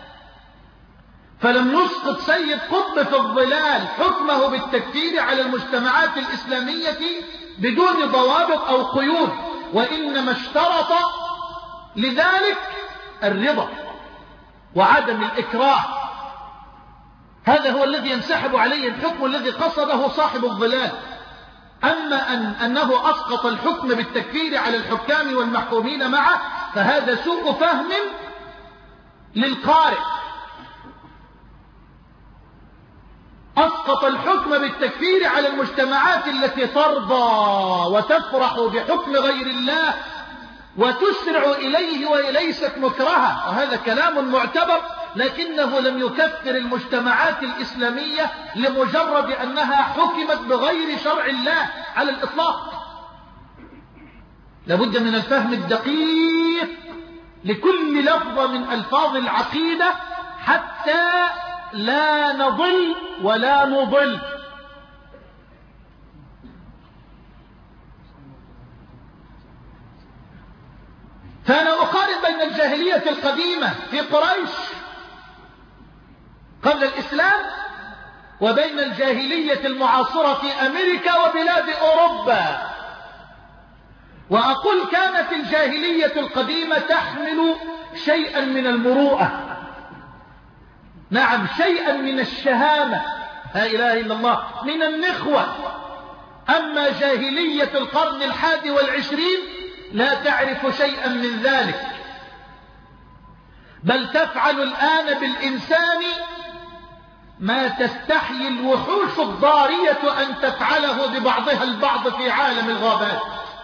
[SPEAKER 2] فلم يسقط سيد قطب في الظلال حكمه بالتكفير على المجتمعات الإسلامية بدون ضوابط أو قيود، وإنما اشترط لذلك الرضا وعدم الإكراه. هذا هو الذي ينسحب عليه الحكم الذي قصده صاحب الظلال. أما أن أنه أسقط الحكم بالتكفير على الحكام والمحكومين معه فهذا سوء فهم للقارئ. أسقط الحكم بالتكفير على المجتمعات التي ترضى وتفرح بحكم غير الله وتسرع إليه وليست مكرهة، وهذا كلام معتبر، لكنه لم يكفر المجتمعات الإسلامية لمجرد أنها حكمت بغير شرع الله على الإطلاق. لابد من الفهم الدقيق لكل لفظة من ألفاظ العقيدة حتى لا نضل ولا نضل. فأنا أقارن بين الجاهلية القديمة في قريش قبل الإسلام وبين الجاهلية المعاصرة في أمريكا وبلاد أوروبا، وأقول كانت الجاهلية القديمة تحمل شيئا من المروءة، نعم شيئا من الشهامة، لا إله إلا الله، من النخوة. أما جاهلية القرن الحادي والعشرين لا تعرف شيئا من ذلك، بل تفعل الآن بالإنسان ما تستحيي الوحوش الضارية أن تفعله ببعضها البعض في عالم الغابات.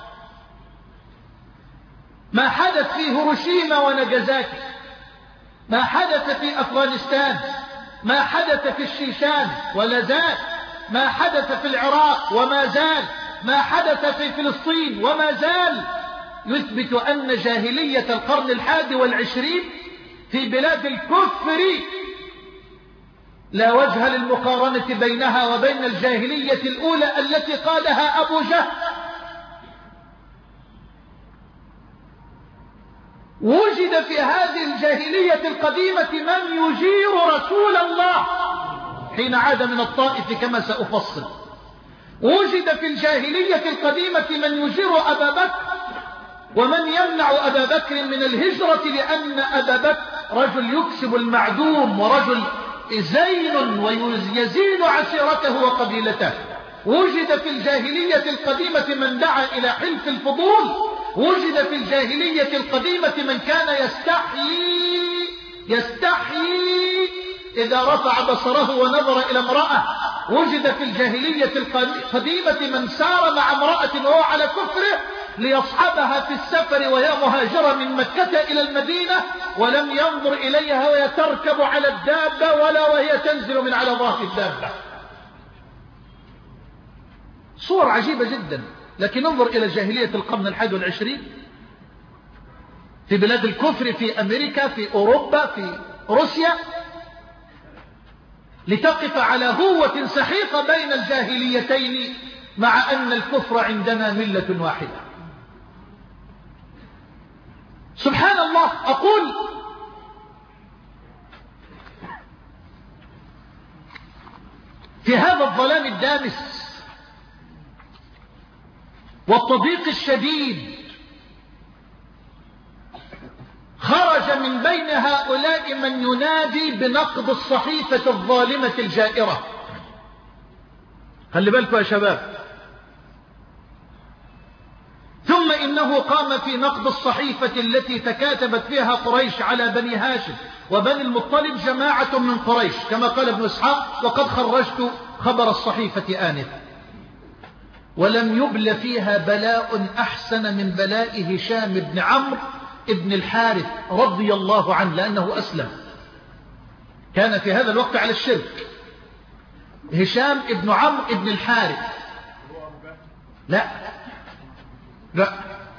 [SPEAKER 2] ما حدث في هيروشيما وناجازاكي، ما حدث في أفغانستان، ما حدث في الشيشان ولا زال، ما حدث في العراق وما زال، ما حدث في فلسطين وما زال، يثبت أن جاهلية القرن الحادي والعشرين في بلاد الكفر لا وجه للمقارنة بينها وبين الجاهلية الأولى التي قالها أبو جهل. وجد في هذه الجاهلية القديمة من يجير رسول الله حين عاد من الطائف كما سأفصل. وجد في الجاهلية القديمة من يجير أبا بكر ومن يمنع أبا بكر من الهجرة، لأن أبا بكر رجل يكسب المعدوم ورجل زين ويزين عشيرته وقبيلته. وجد في الجاهلية القديمة من دعا إلى حلف الفضول. وجد في الجاهلية القديمة من كان يستحيي يستحيي إذا رفع بصره ونظر إلى امرأة. وجد في الجاهلية القديمة من سار مع امرأة وهو على كفره ليصحبها في السفر وهي مهاجرة من مكة إلى المدينة، ولم ينظر إليها وهي تركب على الدابة ولا وهي تنزل من على ظهر الدابة. صور عجيبة جدا. لكن انظر إلى جاهلية القرن الحادي والعشرين في بلاد الكفر، في أمريكا، في أوروبا، في روسيا، لتقف على هوة سحيقة بين الجاهليتين مع أن الكفر عندنا ملة واحدة. سبحان الله. أقول في هذا الظلام الدامس والتضييق الشديد خرج من بين هؤلاء من ينادي بنقض الصحيفة الظالمة الجائرة. خلي بالكم يا شباب. ثم إنه قام في نقض الصحيفة التي تكاتبت فيها قريش على بني هاشم وبني المطلب جماعة من قريش، كما قال ابن إسحاق: وقد خرجت خبر الصحيفة آنفا. ولم يبل فيها بلاء أحسن من بلاء هشام بن عمرو ابن الحارث رضي الله عنه، لأنه أسلم، كان في هذا الوقت على الشرك، هشام ابن عمرو ابن الحارث. لا لا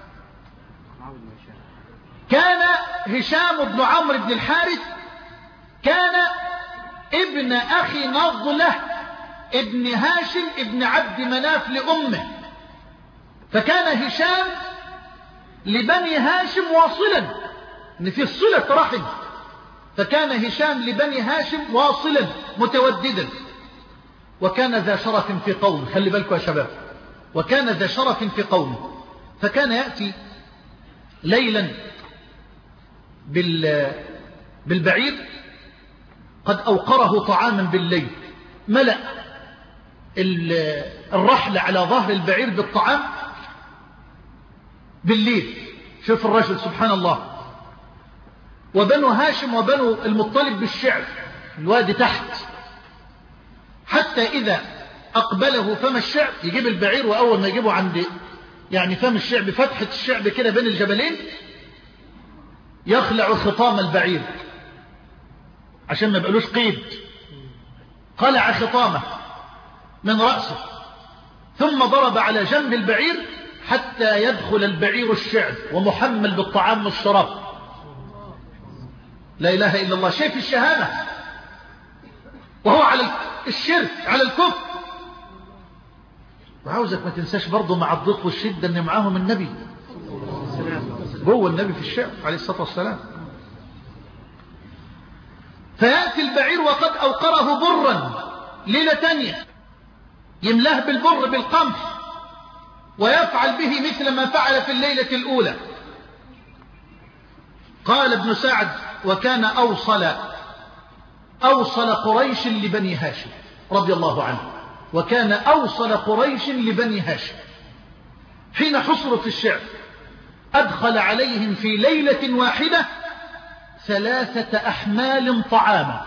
[SPEAKER 2] كان هشام بن عمرو بن الحارث كان ابن أخي نضلة ابن هاشم ابن عبد مناف لأمه، فكان هشام لبني هاشم واصلا، ان في صلة رحم، فكان هشام لبني هاشم واصلا متوددا، وكان ذا شرف في قومه. خلي بالكم يا شباب، وكان ذا شرف في قومه، فكان يأتي ليلا بالبعير قد أوقره طعاما بالليل، ملأ الرحل على ظهر البعير بالطعام بالليل. شوف الرجل سبحان الله. وبنو هاشم وبنو المطلب بالشعب الوادي تحت، حتى إذا أقبله فم الشعب يجيب البعير، وأول ما يجيبه عند يعني فم الشعب فتحة الشعب كده بين الجبلين يخلع خطام البعير عشان ما يبقلوش قيد، خلع خطامه من رأسه ثم ضرب على جنب البعير حتى يدخل البعير الشعب ومحمل بالطعام والشراب. لا إله إلا الله. شايف الشهامة وهو على الشرك على الكفر. وعاوزك ما تنساش برضه مع الضيق والشدة ان معاهم النبي، هو النبي في الشعب عليه الصلاة والسلام. فيأتي البعير وقد أوقره برا ليلة تانية، يملاه بالبر بالقمح، ويفعل به مثل ما فعل في الليلة الأولى. قال ابن سعد: وكان أوصل أوصل قريش لبني هاشم رضي الله عنه، وكان أوصل قريش لبني هاشم. حين حصروا في الشعب أدخل عليهم في ليلة واحدة ثلاثة أحمال طعاما.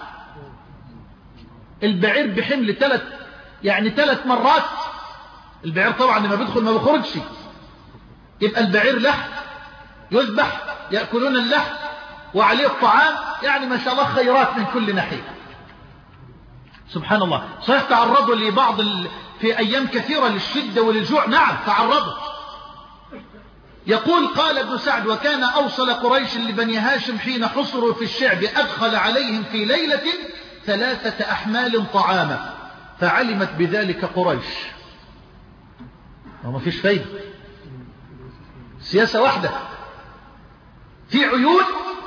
[SPEAKER 2] البعير بحمل ثلاث يعني ثلاث مرات. البعير طبعا لما بيدخل ما بيخرجش، يبقى البعير لحم يذبح، يأكلون اللحم وعليه الطعام، يعني ما شاء الله خيرات من كل ناحية. سبحان الله. صحيح تعرضوا لبعض ال... في أيام كثيرة للشدة وللجوع، نعم تعرضوا. يقول قال ابن سعد: وكان أوصل قريش لبني هاشم حين حصروا في الشعب أدخل عليهم في ليلة ثلاثة أحمال طعاما، فعلمت بذلك قريش. وما فيش فايدة، سياسة واحدة، في عيون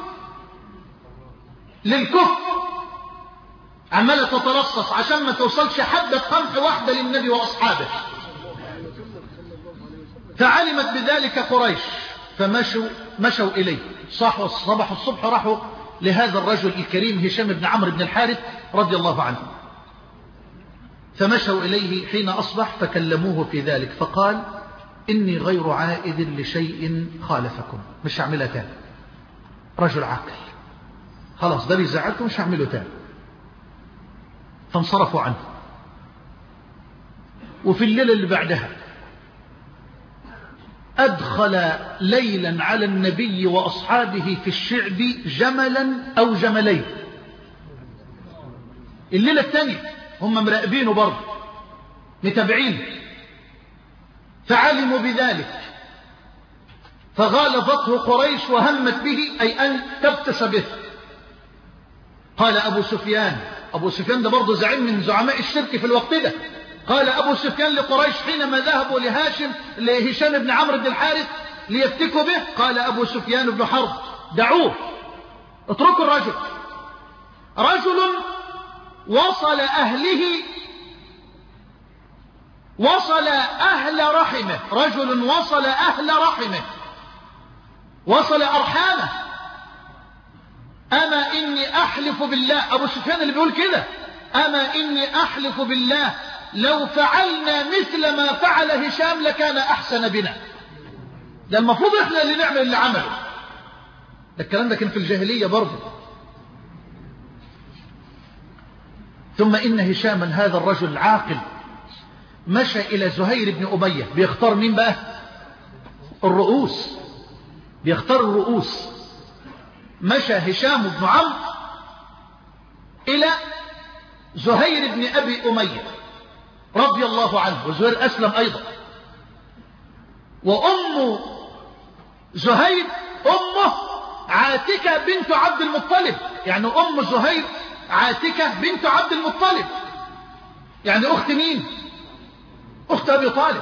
[SPEAKER 2] للكفر عمالة تترصص عشان ما توصلش حبة قمح واحدة للنبي وأصحابه. فعلمت بذلك قريش فمشوا مشوا إليه. صحوا صباح الصبح راحوا لهذا الرجل الكريم هشام بن عمرو بن الحارث رضي الله عنه، فمشوا إليه حين أصبح فكلموه في ذلك، فقال: إني غير عائد لشيء خالفكم، مش هعملها تاني. رجل عاقل، خلاص ده بيزعلكم مش هعمله تاني. فانصرفوا عنه. وفي الليلة اللي بعدها أدخل ليلا على النبي وأصحابه في الشعب جملا أو جملين. الليلة الثانية هم مراقبينه برضه متابعين، فعلموا بذلك فغالبته قريش وهمت به، أي أن تبتس به. قال أبو سفيان، أبو سفيان ده برضه زعيم من زعماء الشرك في الوقت ده، قال أبو سفيان لقريش حينما ذهبوا لهاشم لهشام بن عمرو بن الحارث ليفتكوا به، قال أبو سفيان بن حرب: دعوه، اتركوا الرجل، رجل وصل أهله وصل أهل رحمه، رجل وصل أهل رحمه، وصل أرحامه. أما إني أحلف بالله، أبو سفيان اللي بيقول كده، أما إني أحلف بالله لو فعلنا مثل ما فعل هشام لكان أحسن بنا. ده المفروض إحنا اللي نعمل اللي عمله. ده الكلام ده كان في الجاهلية برضه. ثم إن هشاما هذا الرجل العاقل مشى إلى زهير بن أمية، بيختار مين بقى؟ الرؤوس، بيختار الرؤوس. مشى هشام بن عمرو إلى زهير بن أبي أمية رضي الله عنه، وزهير أسلم أيضا. وأم زهير أمه عاتكة بنت عبد المطلب، يعني أم زهير عاتكة بنت عبد المطلب، يعني أخت مين؟ أخت أبي طالب.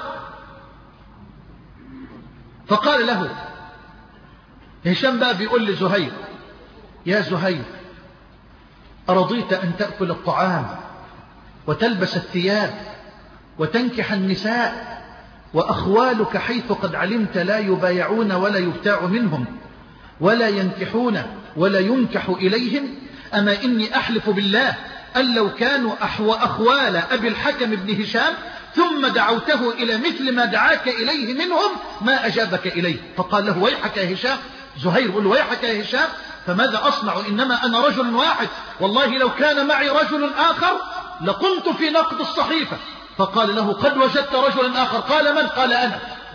[SPEAKER 2] فقال له هشام بقى بيقول لزهير: يا زهير، أرضيت أن تأكل الطعام وتلبس الثياب وتنكح النساء، وأخوالك حيث قد علمت لا يبايعون ولا يبتاع منهم ولا ينكحون ولا ينكح إليهم؟ أما إني أحلف بالله أن لو كانوا أحو أخوال أبي الحكم بن هشام ثم دعوته إلى مثل ما دعاك إليه منهم ما أجابك إليه. فقال له: ويحك يا هشام. زهير يقول له: ويحك يا هشام، فماذا أصنع؟ إنما أنا رجل واحد، والله لو كان معي رجل آخر لقمت في نقد الصحيفة. فقال له: قد وجدت رجلا آخر. قال: من؟ قال: أنا.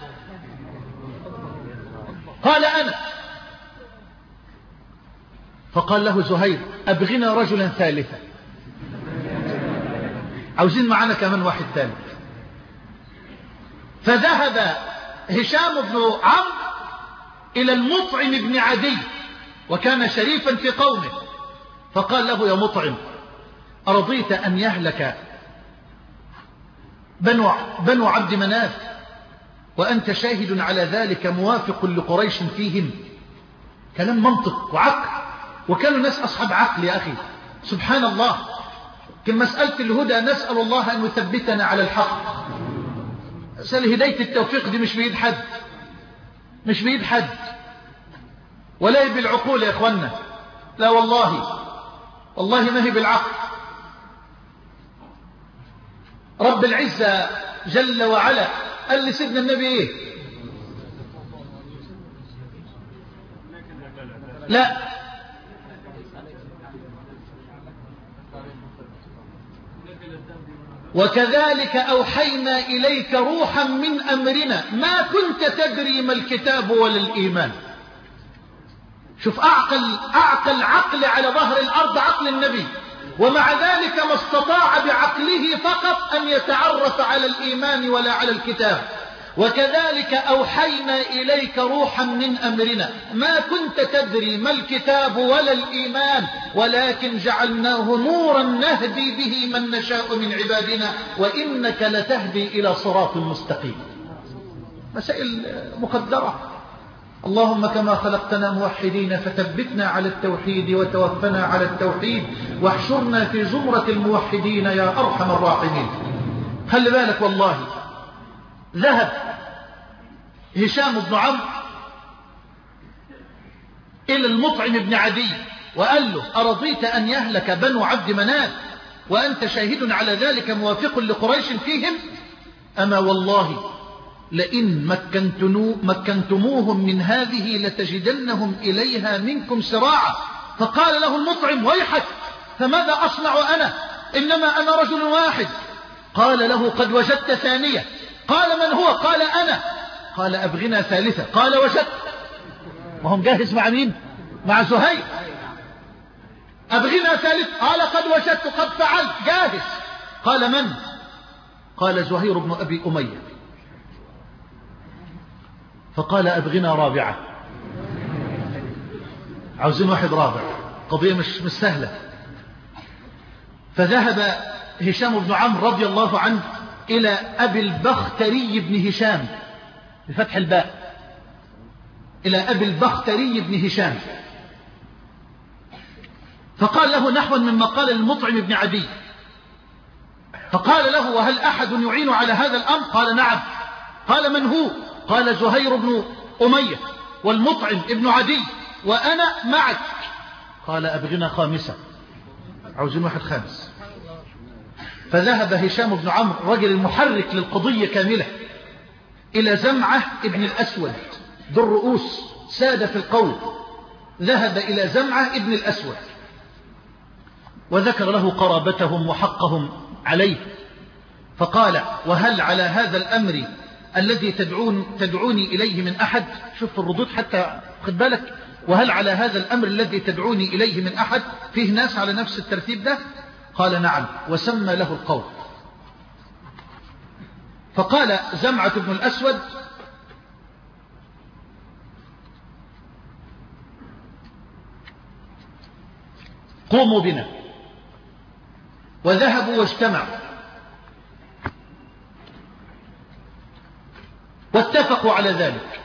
[SPEAKER 2] قال: أنا. فقال له زهير: أبغنا رجلا ثالثا، عاوزين معنا كمان واحد ثالث. فذهب هشام بن عمرو إلى المطعم بن عدي، وكان شريفا في قومه، فقال له: يا مطعم، أرضيت أن يهلك بنو, بنو عبد مناف وأنت شاهد على ذلك موافق لقريش فيهم؟ كلام منطق وعقل، وكانوا ناس أصحاب عقل يا أخي، سبحان الله. كم مسألة الهدى نسأل الله أن يثبتنا على الحق. مسألة هداية التوفيق دي مش بيد حد، مش بيد حد، ولا بالعقول يا إخوانا، لا والله، والله ما هي بالعقل. رب العزة جل وعلا قال لسيدنا النبي إيه؟ لا، وكذلك أوحينا إليك روحا من أمرنا ما كنت تدري ما الكتاب ولا الإيمان. شوف أعقل, أعقل عقل على ظهر الأرض عقل النبي، ومع ذلك ما استطاع بعقله فقط أن يتعرف على الإيمان ولا على الكتاب. وكذلك أوحينا إليك روحا من أمرنا ما كنت تدري ما الكتاب ولا الإيمان ولكن جعلناه نورا نهدي به من نشاء من عبادنا وإنك لتهدي إلى صراط مستقيم. مسائل مقدرة. اللهم كما خلقتنا موحدين فثبتنا على التوحيد وتوفنا على التوحيد واحشرنا في زمرة الموحدين يا أرحم الراحمين. خلي بالك والله، ذهب هشام بن عمرو إلى المطعم بن عدي وقال له: أرضيت أن يهلك بنو عبد مناف وأنت شاهد على ذلك موافق لقريش فيهم؟ أما والله لئن مكنتموهم من هذه لتجدنهم إليها منكم سراعا. فقال له المطعم: ويحك، فماذا أصنع أنا؟ إنما أنا رجل واحد. قال له: قد وجدت ثانية. قال: من هو؟ قال: أنا. قال: أبغنا ثالثة. قال: وجدت. وهم جاهز مع مين؟ مع زهير. أبغنا ثالث. قال: قد وجدت، قد فعلت، جاهز. قال: من؟ قال: زهير بن أبي أمية. فقال: أبغنا رابعة. عاوزين واحد رابع، قضية مش, مش سهلة. فذهب هشام بن عمرو رضي الله عنه إلى أبي البختري بن هشام بفتح الباء، إلى أبي البختري بن هشام، فقال له نحو مما قال المطعم بن عدي. فقال له: وهل أحد يعين على هذا الأمر؟ قال: نعم. قال: من هو؟ قال: زهير بن أمية والمطعم ابن عدي وأنا معك. قال: أبغنا خامسة، عاوزين واحد خامس. فذهب هشام بن عمرو رجل المحرك للقضية كاملة إلى زمعة ابن الأسود ذو الرؤوس سادة في القوم. ذهب إلى زمعة ابن الأسود وذكر له قرابتهم وحقهم عليه، فقال: وهل على هذا الأمر الذي تدعون تدعوني إليه من أحد؟ شوف الردود حتى خد بالك. وهل على هذا الأمر الذي تدعوني إليه من أحد؟ فيه ناس على نفس الترتيب ده. قال نعم، وسمى له القوم. فقال زمعة بن الأسود: قوموا بنا. وذهبوا واجتمعوا واتفقوا على ذلك،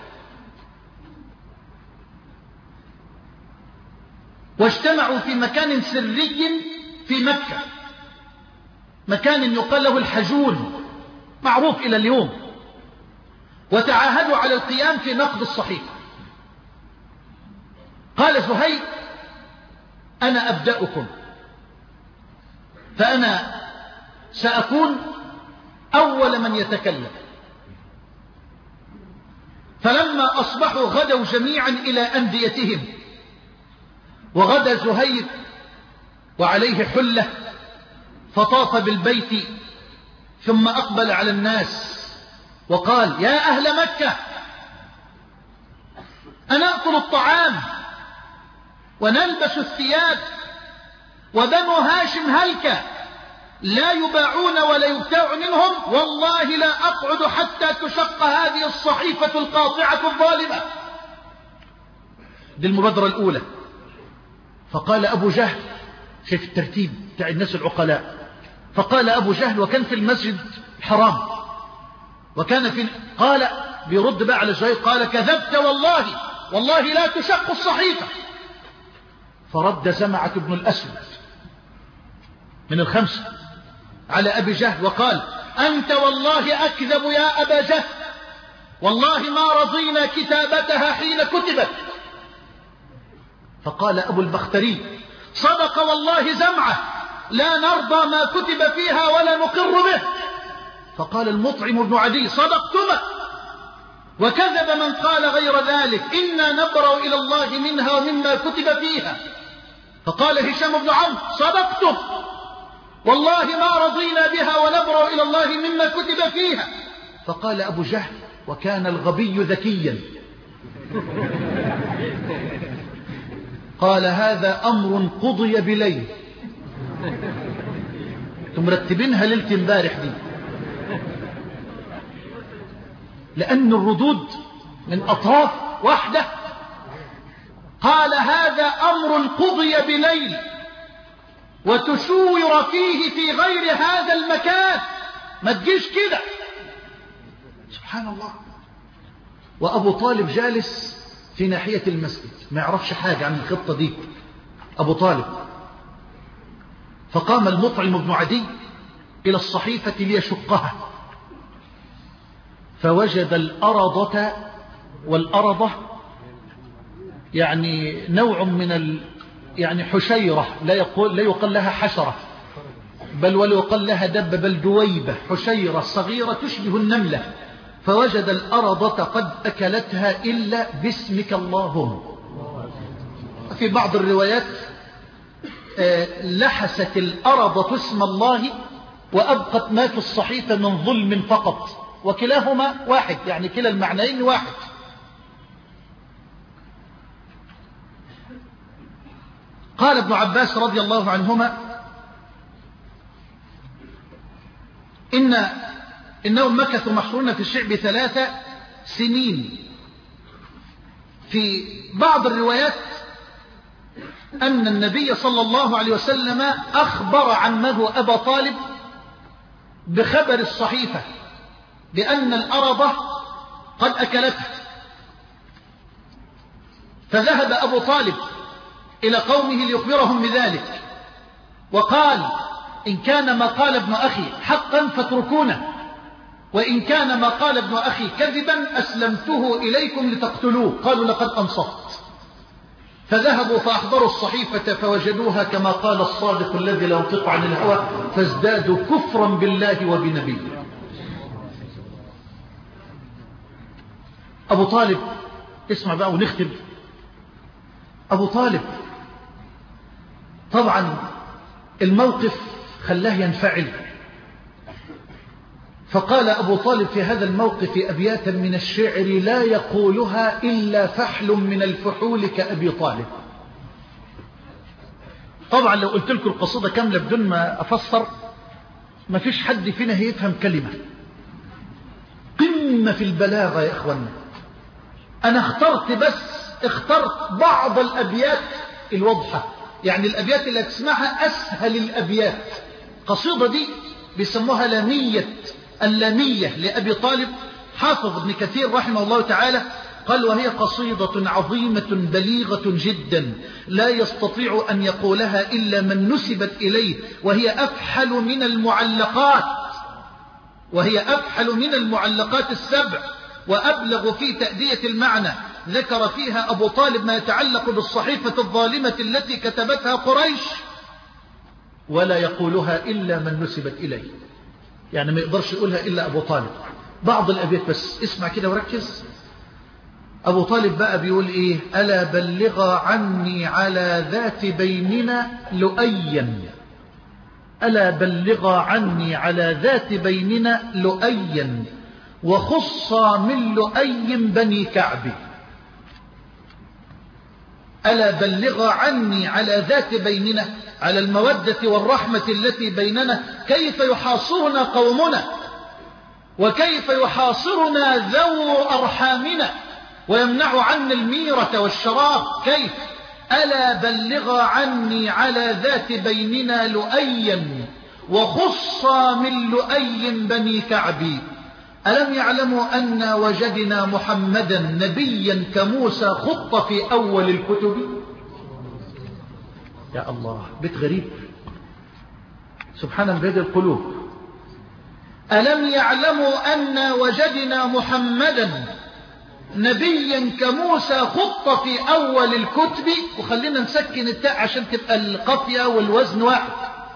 [SPEAKER 2] واجتمعوا في مكان سري في مكة، مكان يقال له الحجون، معروف إلى اليوم، وتعاهدوا على القيام في نقد الصحيفة. قال زهير: أنا أبدأكم، فأنا سأكون أول من يتكلم. فلما أصبحوا غدوا جميعا إلى أنديتهم، وغدا زهير وعليه حلة، فطاف بالبيت ثم أقبل على الناس وقال: يا أهل مكة، أنأكل الطعام ونلبس الثياب، وبنو هاشم هلك لا يباعون ولا يبتاع منهم، والله لا أقعد حتى تشق هذه الصحيفة القاطعة الظالمة. دي المبادرة الأولى. فقال أبو جهل، شايف الترتيب بتاع الناس العقلاء، فقال أبو جهل وكان في المسجد الحرام، وكان في قال بيرد بقى على زهير، قال: كذبت والله، والله لا تشق الصحيفة. فرد زمعة بن الأسود من الخمسة على أبي جهل وقال: أنت والله أكذب يا أبا جهل، والله ما رضينا كتابتها حين كتبت. فقال أبو البختري: صدق والله زمعة، لا نرضى ما كتب فيها ولا نقر به. فقال المطعم بن عدي: صدقتما، وكذب من قال غير ذلك، إنا نبرأ إلى الله منها ومما كتب فيها. فقال هشام بن عمرو: صدقتم، والله ما رضينا بها ونبرأ إلى الله مما كتب فيها. فقال أبو جهل، وكان الغبي ذكيا، قال: هذا أمر قضي بليل. تمرتبينها ليلة امبارح دي، لأن الردود من أطراف واحدة. قال: هذا أمر قضي بليل وتشور فيه في غير هذا المكان، ما تجيش كده. سبحان الله. وأبو طالب جالس في ناحية المسجد، ما يعرفش حاجة عن الخطة دي أبو طالب. فقام المطعم بن عدي إلى الصحيفة ليشقها، فوجد الأرضة، والأرضة يعني نوع من ال يعني حشيرة، لا يقول لا يقال لها حشرة، بل ولا يقال لها دب، بل دويبة، حشيرة صغيرة تشبه النملة. فوجد الأرضة قد أكلتها إلا باسمك اللهم. في بعض الروايات لحست الأرض اسم الله وأبقت ما في الصحيفة من ظلم فقط، وكلاهما واحد، يعني كلا المعنيين واحد. قال ابن عباس رضي الله عنهما: إن إنهم مكثوا محصورين في الشعب ثلاث سنين. في بعض الروايات أن النبي صلى الله عليه وسلم أخبر عمه أبا طالب بخبر الصحيفة بأن الأرض قد أكلتها، فذهب أبو طالب إلى قومه ليخبرهم بذلك، وقال: إن كان ما قال ابن أخي حقا فاتركونه، وإن كان ما قال ابن أخي كذبا أسلمته إليكم لتقتلوه. قالوا: لقد أنصفت. فذهبوا فأحضروا الصحيفة فوجدوها كما قال الصادق الذي لا ينطق عن الهوى، فازدادوا كفرا بالله وبنبيه. أبو طالب، اسمع بقى ونختم. أبو طالب طبعا الموقف خلاه ينفعل، فقال أبو طالب في هذا الموقف أبياتا من الشعر لا يقولها إلا فحل من الفحول كأبي طالب. طبعا لو قلت لكم القصيدة كاملة بدون ما أفسر ما فيش حد فينا هيفهم كلمة. قمة في البلاغة يا إخوانا. أنا اخترت بس اخترت بعض الأبيات الواضحة، يعني الأبيات اللي تسمعها أسهل الأبيات. قصيدة دي بيسموها لامية اللامية لأبي طالب. حافظ ابن كثير رحمه الله تعالى قال: وهي قصيدة عظيمة بليغة جدا لا يستطيع أن يقولها إلا من نسبت إليه، وهي أفحل من المعلقات وهي أفحل من المعلقات السبع، وأبلغ في تأدية المعنى. ذكر فيها أبو طالب ما يتعلق بالصحيفة الظالمة التي كتبتها قريش، ولا يقولها إلا من نسبت إليه، يعني ما يقدرش يقولها إلا أبو طالب. بعض الأبيات بس اسمع كده وركز. أبو طالب بقى بيقول إيه؟ ألا بلغ عني على ذات بيننا لؤيا، ألا بلغ عني على ذات بيننا لؤيا، وخص من لؤي بني كعب. ألا بلغ عني على ذات بيننا، على المودة والرحمة التي بيننا، كيف يحاصرنا قومنا، وكيف يحاصرنا ذو أرحامنا ويمنع عنا الميرة والشراب، كيف؟ ألا بلغ عني على ذات بيننا لؤيا، وخص من لؤي بني كعب. ألم يعلموا أن وجدنا محمدا نبيا كموسى خط في أول الكتب؟ يا الله، بيت غريب سبحان بيد القلوب. ألم يعلموا أن وجدنا محمدا نبيا كموسى خط في أول الكتب. وخلينا نسكن التاء عشان تبقى القافية والوزن واحد.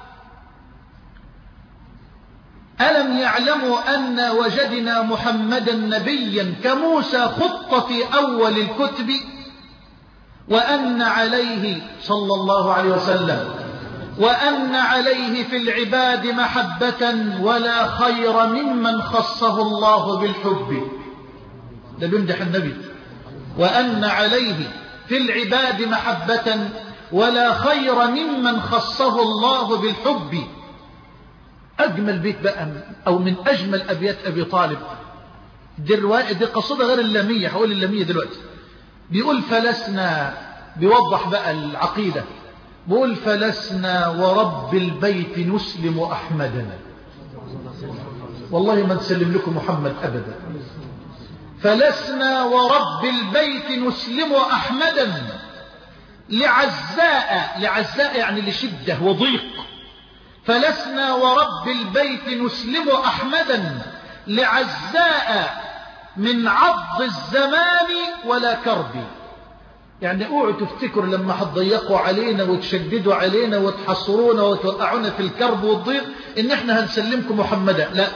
[SPEAKER 2] ألم يعلموا أن وجدنا محمدا نبيا كموسى خط في أول الكتب، وأن عليه صلى الله عليه وسلم وأن عليه في العباد محبة ولا خير ممن خصه الله بالحب. ده بيمدح النبي. وأن عليه في العباد محبة ولا خير ممن خصه الله بالحب. أجمل بيت بقى أو من أجمل أبيات أبي طالب دي, دي قصيدة غير اللامية. هقول اللامية دلوقتي. بيقول فلسنا، بيوضح بقى العقيدة، بيقول فلسنا ورب البيت نسلم أحمدا. والله ما نسلم لكم محمد أبدا. فلسنا ورب البيت نسلم أحمدا لعزاء، لعزاء يعني لشدة وضيق. فلسنا ورب البيت نسلم أحمدا لعزاء من عض الزمان ولا كرب. يعني اوعوا تفتكروا لما هتضيقوا علينا وتشددوا علينا وتحصرونا وتوقعونا في الكرب والضيق ان احنا هنسلمكم محمدا، لا.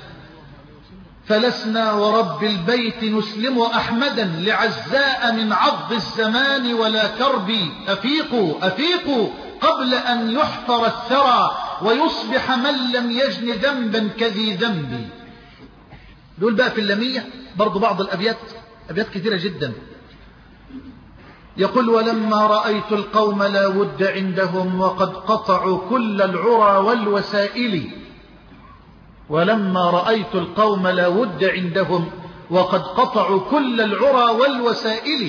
[SPEAKER 2] فلسنا ورب البيت نسلم أحمدا لعزاء من عض الزمان ولا كرب. أفيقوا أفيقوا قبل أن يحفر الثرى ويصبح من لم يجن ذنبا كذي ذنبي. دول بقى في اللامية برضو بعض الأبيات، أبيات كثيرة جدا. يقول ولما رأيت القوم لا ود عندهم وقد قطعوا كل العرى والوسائل. ولما رأيت القوم لا ود عندهم وقد قطعوا كل العرى والوسائل.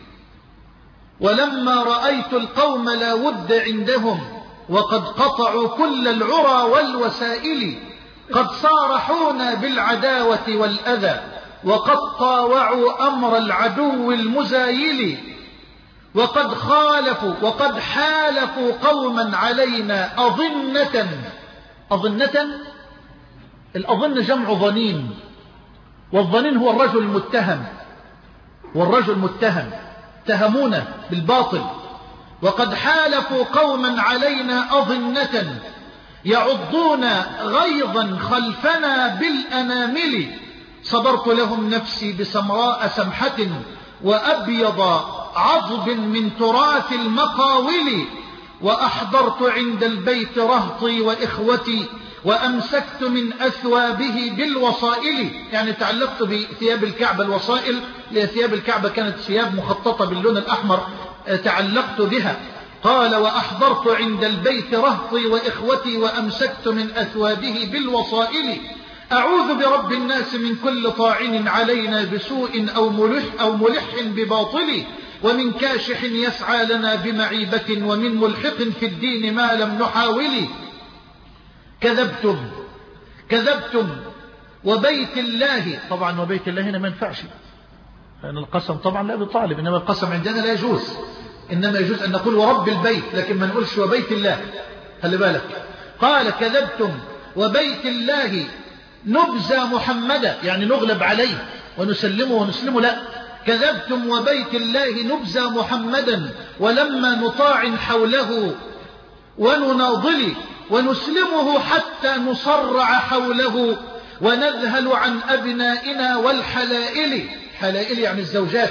[SPEAKER 2] ولما رأيت القوم لا ود عندهم وقد قطعوا كل العرى والوسائل. قد صارحونا بالعداوة والأذى وقد طاوعوا أمر العدو المزايل. وقد خالفوا وقد حالفوا قوما علينا أظنة. أظنة الأظن جمع ظنين، والظنين هو الرجل المتهم، والرجل متهم اتهمونا بالباطل. وقد حالفوا قوما علينا أظنة يعضون غيظا خلفنا بالأنامل. صبرت لهم نفسي بسمراء سمحة وأبيض عضب من تراث المقاول. وأحضرت عند البيت رهطي وإخوتي وأمسكت من أثوابه بالوصائل. يعني تعلقت بثياب الكعبة الوصائل، لأن ثياب الكعبة كانت ثياب مخططة باللون الأحمر، تعلقت بها. قال وأحضرت عند البيت رهطي وإخوتي وأمسكت من أثواده بالوصائل أعوذ برب الناس من كل طاعن علينا بسوء أو ملح, أو ملح بباطل ومن كاشح يسعى لنا بمعيبة ومن ملحق في الدين ما لم نحاول. كذبتم كذبتم وبيت الله، طبعا وبيت الله هنا ما ينفعش لأن القسم طبعا لا بطالب، إنما القسم عندنا لا يجوز، إنما يجوز أن نقول ورب البيت لكن ما نقولش وبيت الله. خلي بالك. قال كذبتم وبيت الله نبزى محمدا، يعني نغلب عليه ونسلمه ونسلمه، لا، كذبتم وبيت الله نبزى محمدا ولما نطاع حوله ونناضل ونسلمه حتى نصرع حوله ونذهل عن أبنائنا والحلائل. حلائل يعني الزوجات،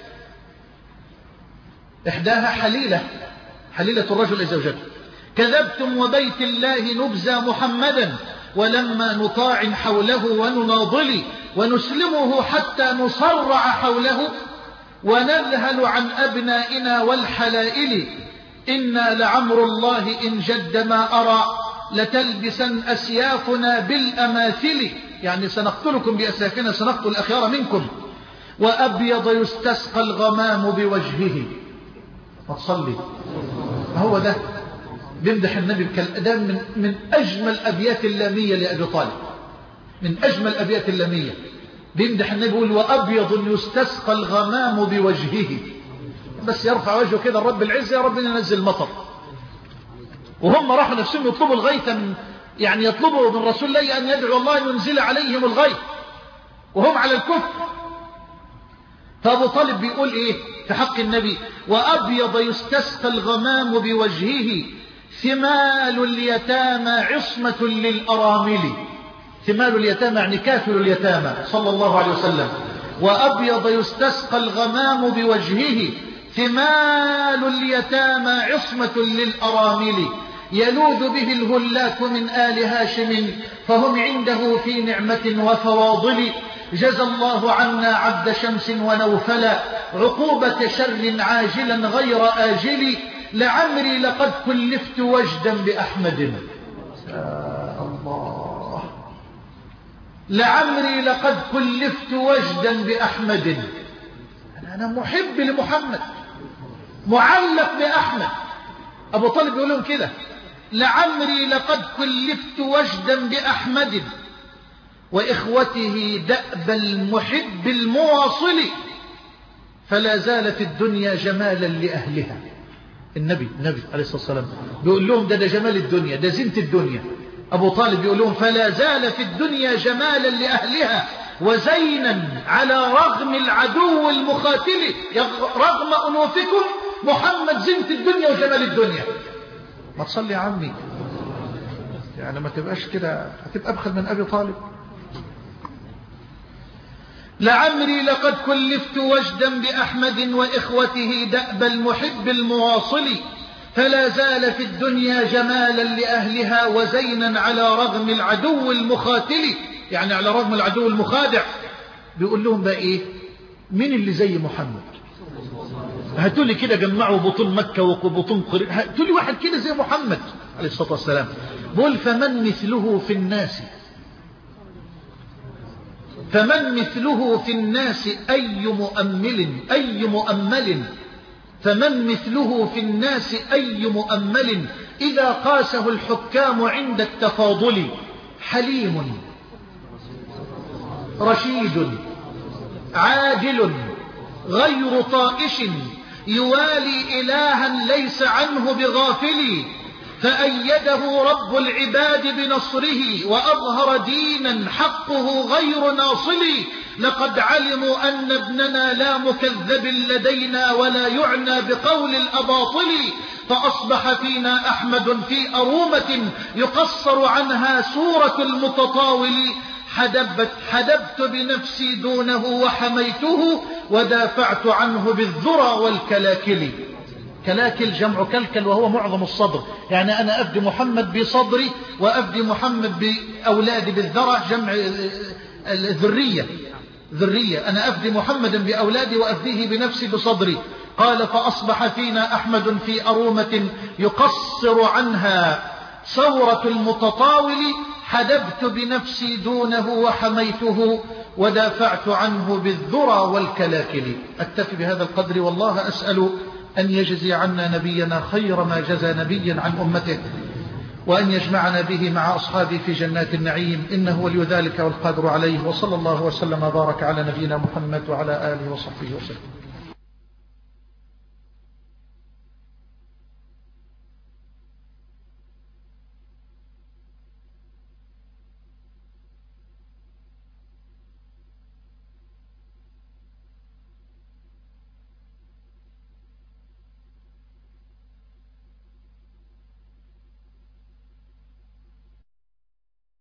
[SPEAKER 2] إحداها حليلة، حليلة الرجل لزوجته. كذبتم وبيت الله نبزى محمدا ولما نطاع حوله ونناضل ونسلمه حتى نصرع حوله ونذهل عن أبنائنا والحلائل. إنا لعمر الله إن جد ما أرى لتلبسن أسيافنا بالأماثل، يعني سنقتلكم بأسيافنا، سنقتل الأخيار منكم. وأبيض يستسقى الغمام بوجهه. ما تصلي، هو ده بيمدح النبي بكلام من, من أجمل أبيات اللامية لأبي طالب، من أجمل أبيات اللامية. بيمدح النبي يقول وأبيض يستسقى الغمام بوجهه، بس يرفع وجهه كده الرب العزة يا رب ننزل مطر. وهم راحوا نفسهم يطلبوا الغيث، من يعني يطلبوا من رسول الله أن يدعو الله ينزل عليهم الغيث وهم على الكفر. فأبو طالب بيقول إيه في حق النبي؟ وأبيض يستسقى الغمام بوجهه ثمال اليتامى عصمة للأرامل. ثمال اليتامى يعني كافل اليتامى صلى الله عليه وسلم. وأبيض يستسقى الغمام بوجهه ثمال اليتامى عصمة للأرامل يلوذ به الهلاك من آل هاشم فهم عنده في نعمة وفواضل. جزى الله عنا عبد شمس ونوفلا عقوبة شر عاجلا غير آجل. لعمري لقد كلفت وجدا بأحمد. يا الله، لعمري لقد كلفت وجدا بأحمد. أنا محب لمحمد معلق بأحمد. أبو طالب يقول لهم كده لعمري لقد كلفت وجدا بأحمد وإخوته دأب المحب المواصل فلا زالت الدنيا جمالا لأهلها. النبي النبي عليه الصلاة والسلام بيقول لهم ده, ده جمال الدنيا، ده زينة الدنيا. أبو طالب بيقول لهم فلا زال في الدنيا جمالا لأهلها وزينا على رغم العدو المخاتل. رغم أنوفكم محمد زينة الدنيا وجمال الدنيا. ما تصلي يا عمي، يعني ما تبقاش كده، هتبقى أبخل من أبي طالب. لعمري لقد كلفت وجدا بأحمد وإخوته دأب المحب المواصل فلا زال في الدنيا جمالا لأهلها وزينا على رغم العدو المخاتل، يعني على رغم العدو المخادع. بيقول لهم بقى إيه؟ مين اللي زي محمد؟ هاتولي كده جمعوا بطون مكة وبطون قريب، هاتولي واحد كده زي محمد عليه الصلاة والسلام. بقول فمن مثله في الناس، فمن مثله في الناس أي مؤمل أي مؤمل فمن مثله في الناس أي مؤمل إذا قاسه الحكام عند التفاضل. حليم رشيد عادل غير طائش يوالي إلها ليس عنه بغافل فأيده رب العباد بنصره وأظهر دينا حقه غير ناصل. لقد علموا أن ابننا لا مكذب لدينا ولا يعنى بقول الأباطل فأصبح فينا أحمد في أرومة يقصر عنها سورة المتطاول. حدبت, حدبت بنفسي دونه وحميته ودافعت عنه بالذرى والكلاكل. كلاكل جمع كلكل وهو معظم الصدر، يعني أنا أفدي محمد بصدري وأفدي محمد بأولادي بالذرة جمع الذرية ذرية. أنا أفدي محمدا بأولادي وأفديه بنفسي بصدري. قال فأصبح فينا أحمد في أرومة يقصر عنها ثورة المتطاول، حدبت بنفسي دونه وحميته ودافعت عنه بالذرى والكلاكل. أكتفي بهذا القدر، والله أسأل أن يجزي عنا نبينا خير ما جزى نبيا عن أمته، وأن يجمعنا به مع أصحابه في جنات النعيم، إنه ولي ذلك والقادر عليه. وصلى الله وسلم وبارك على نبينا محمد وعلى آله وصحبه وسلم.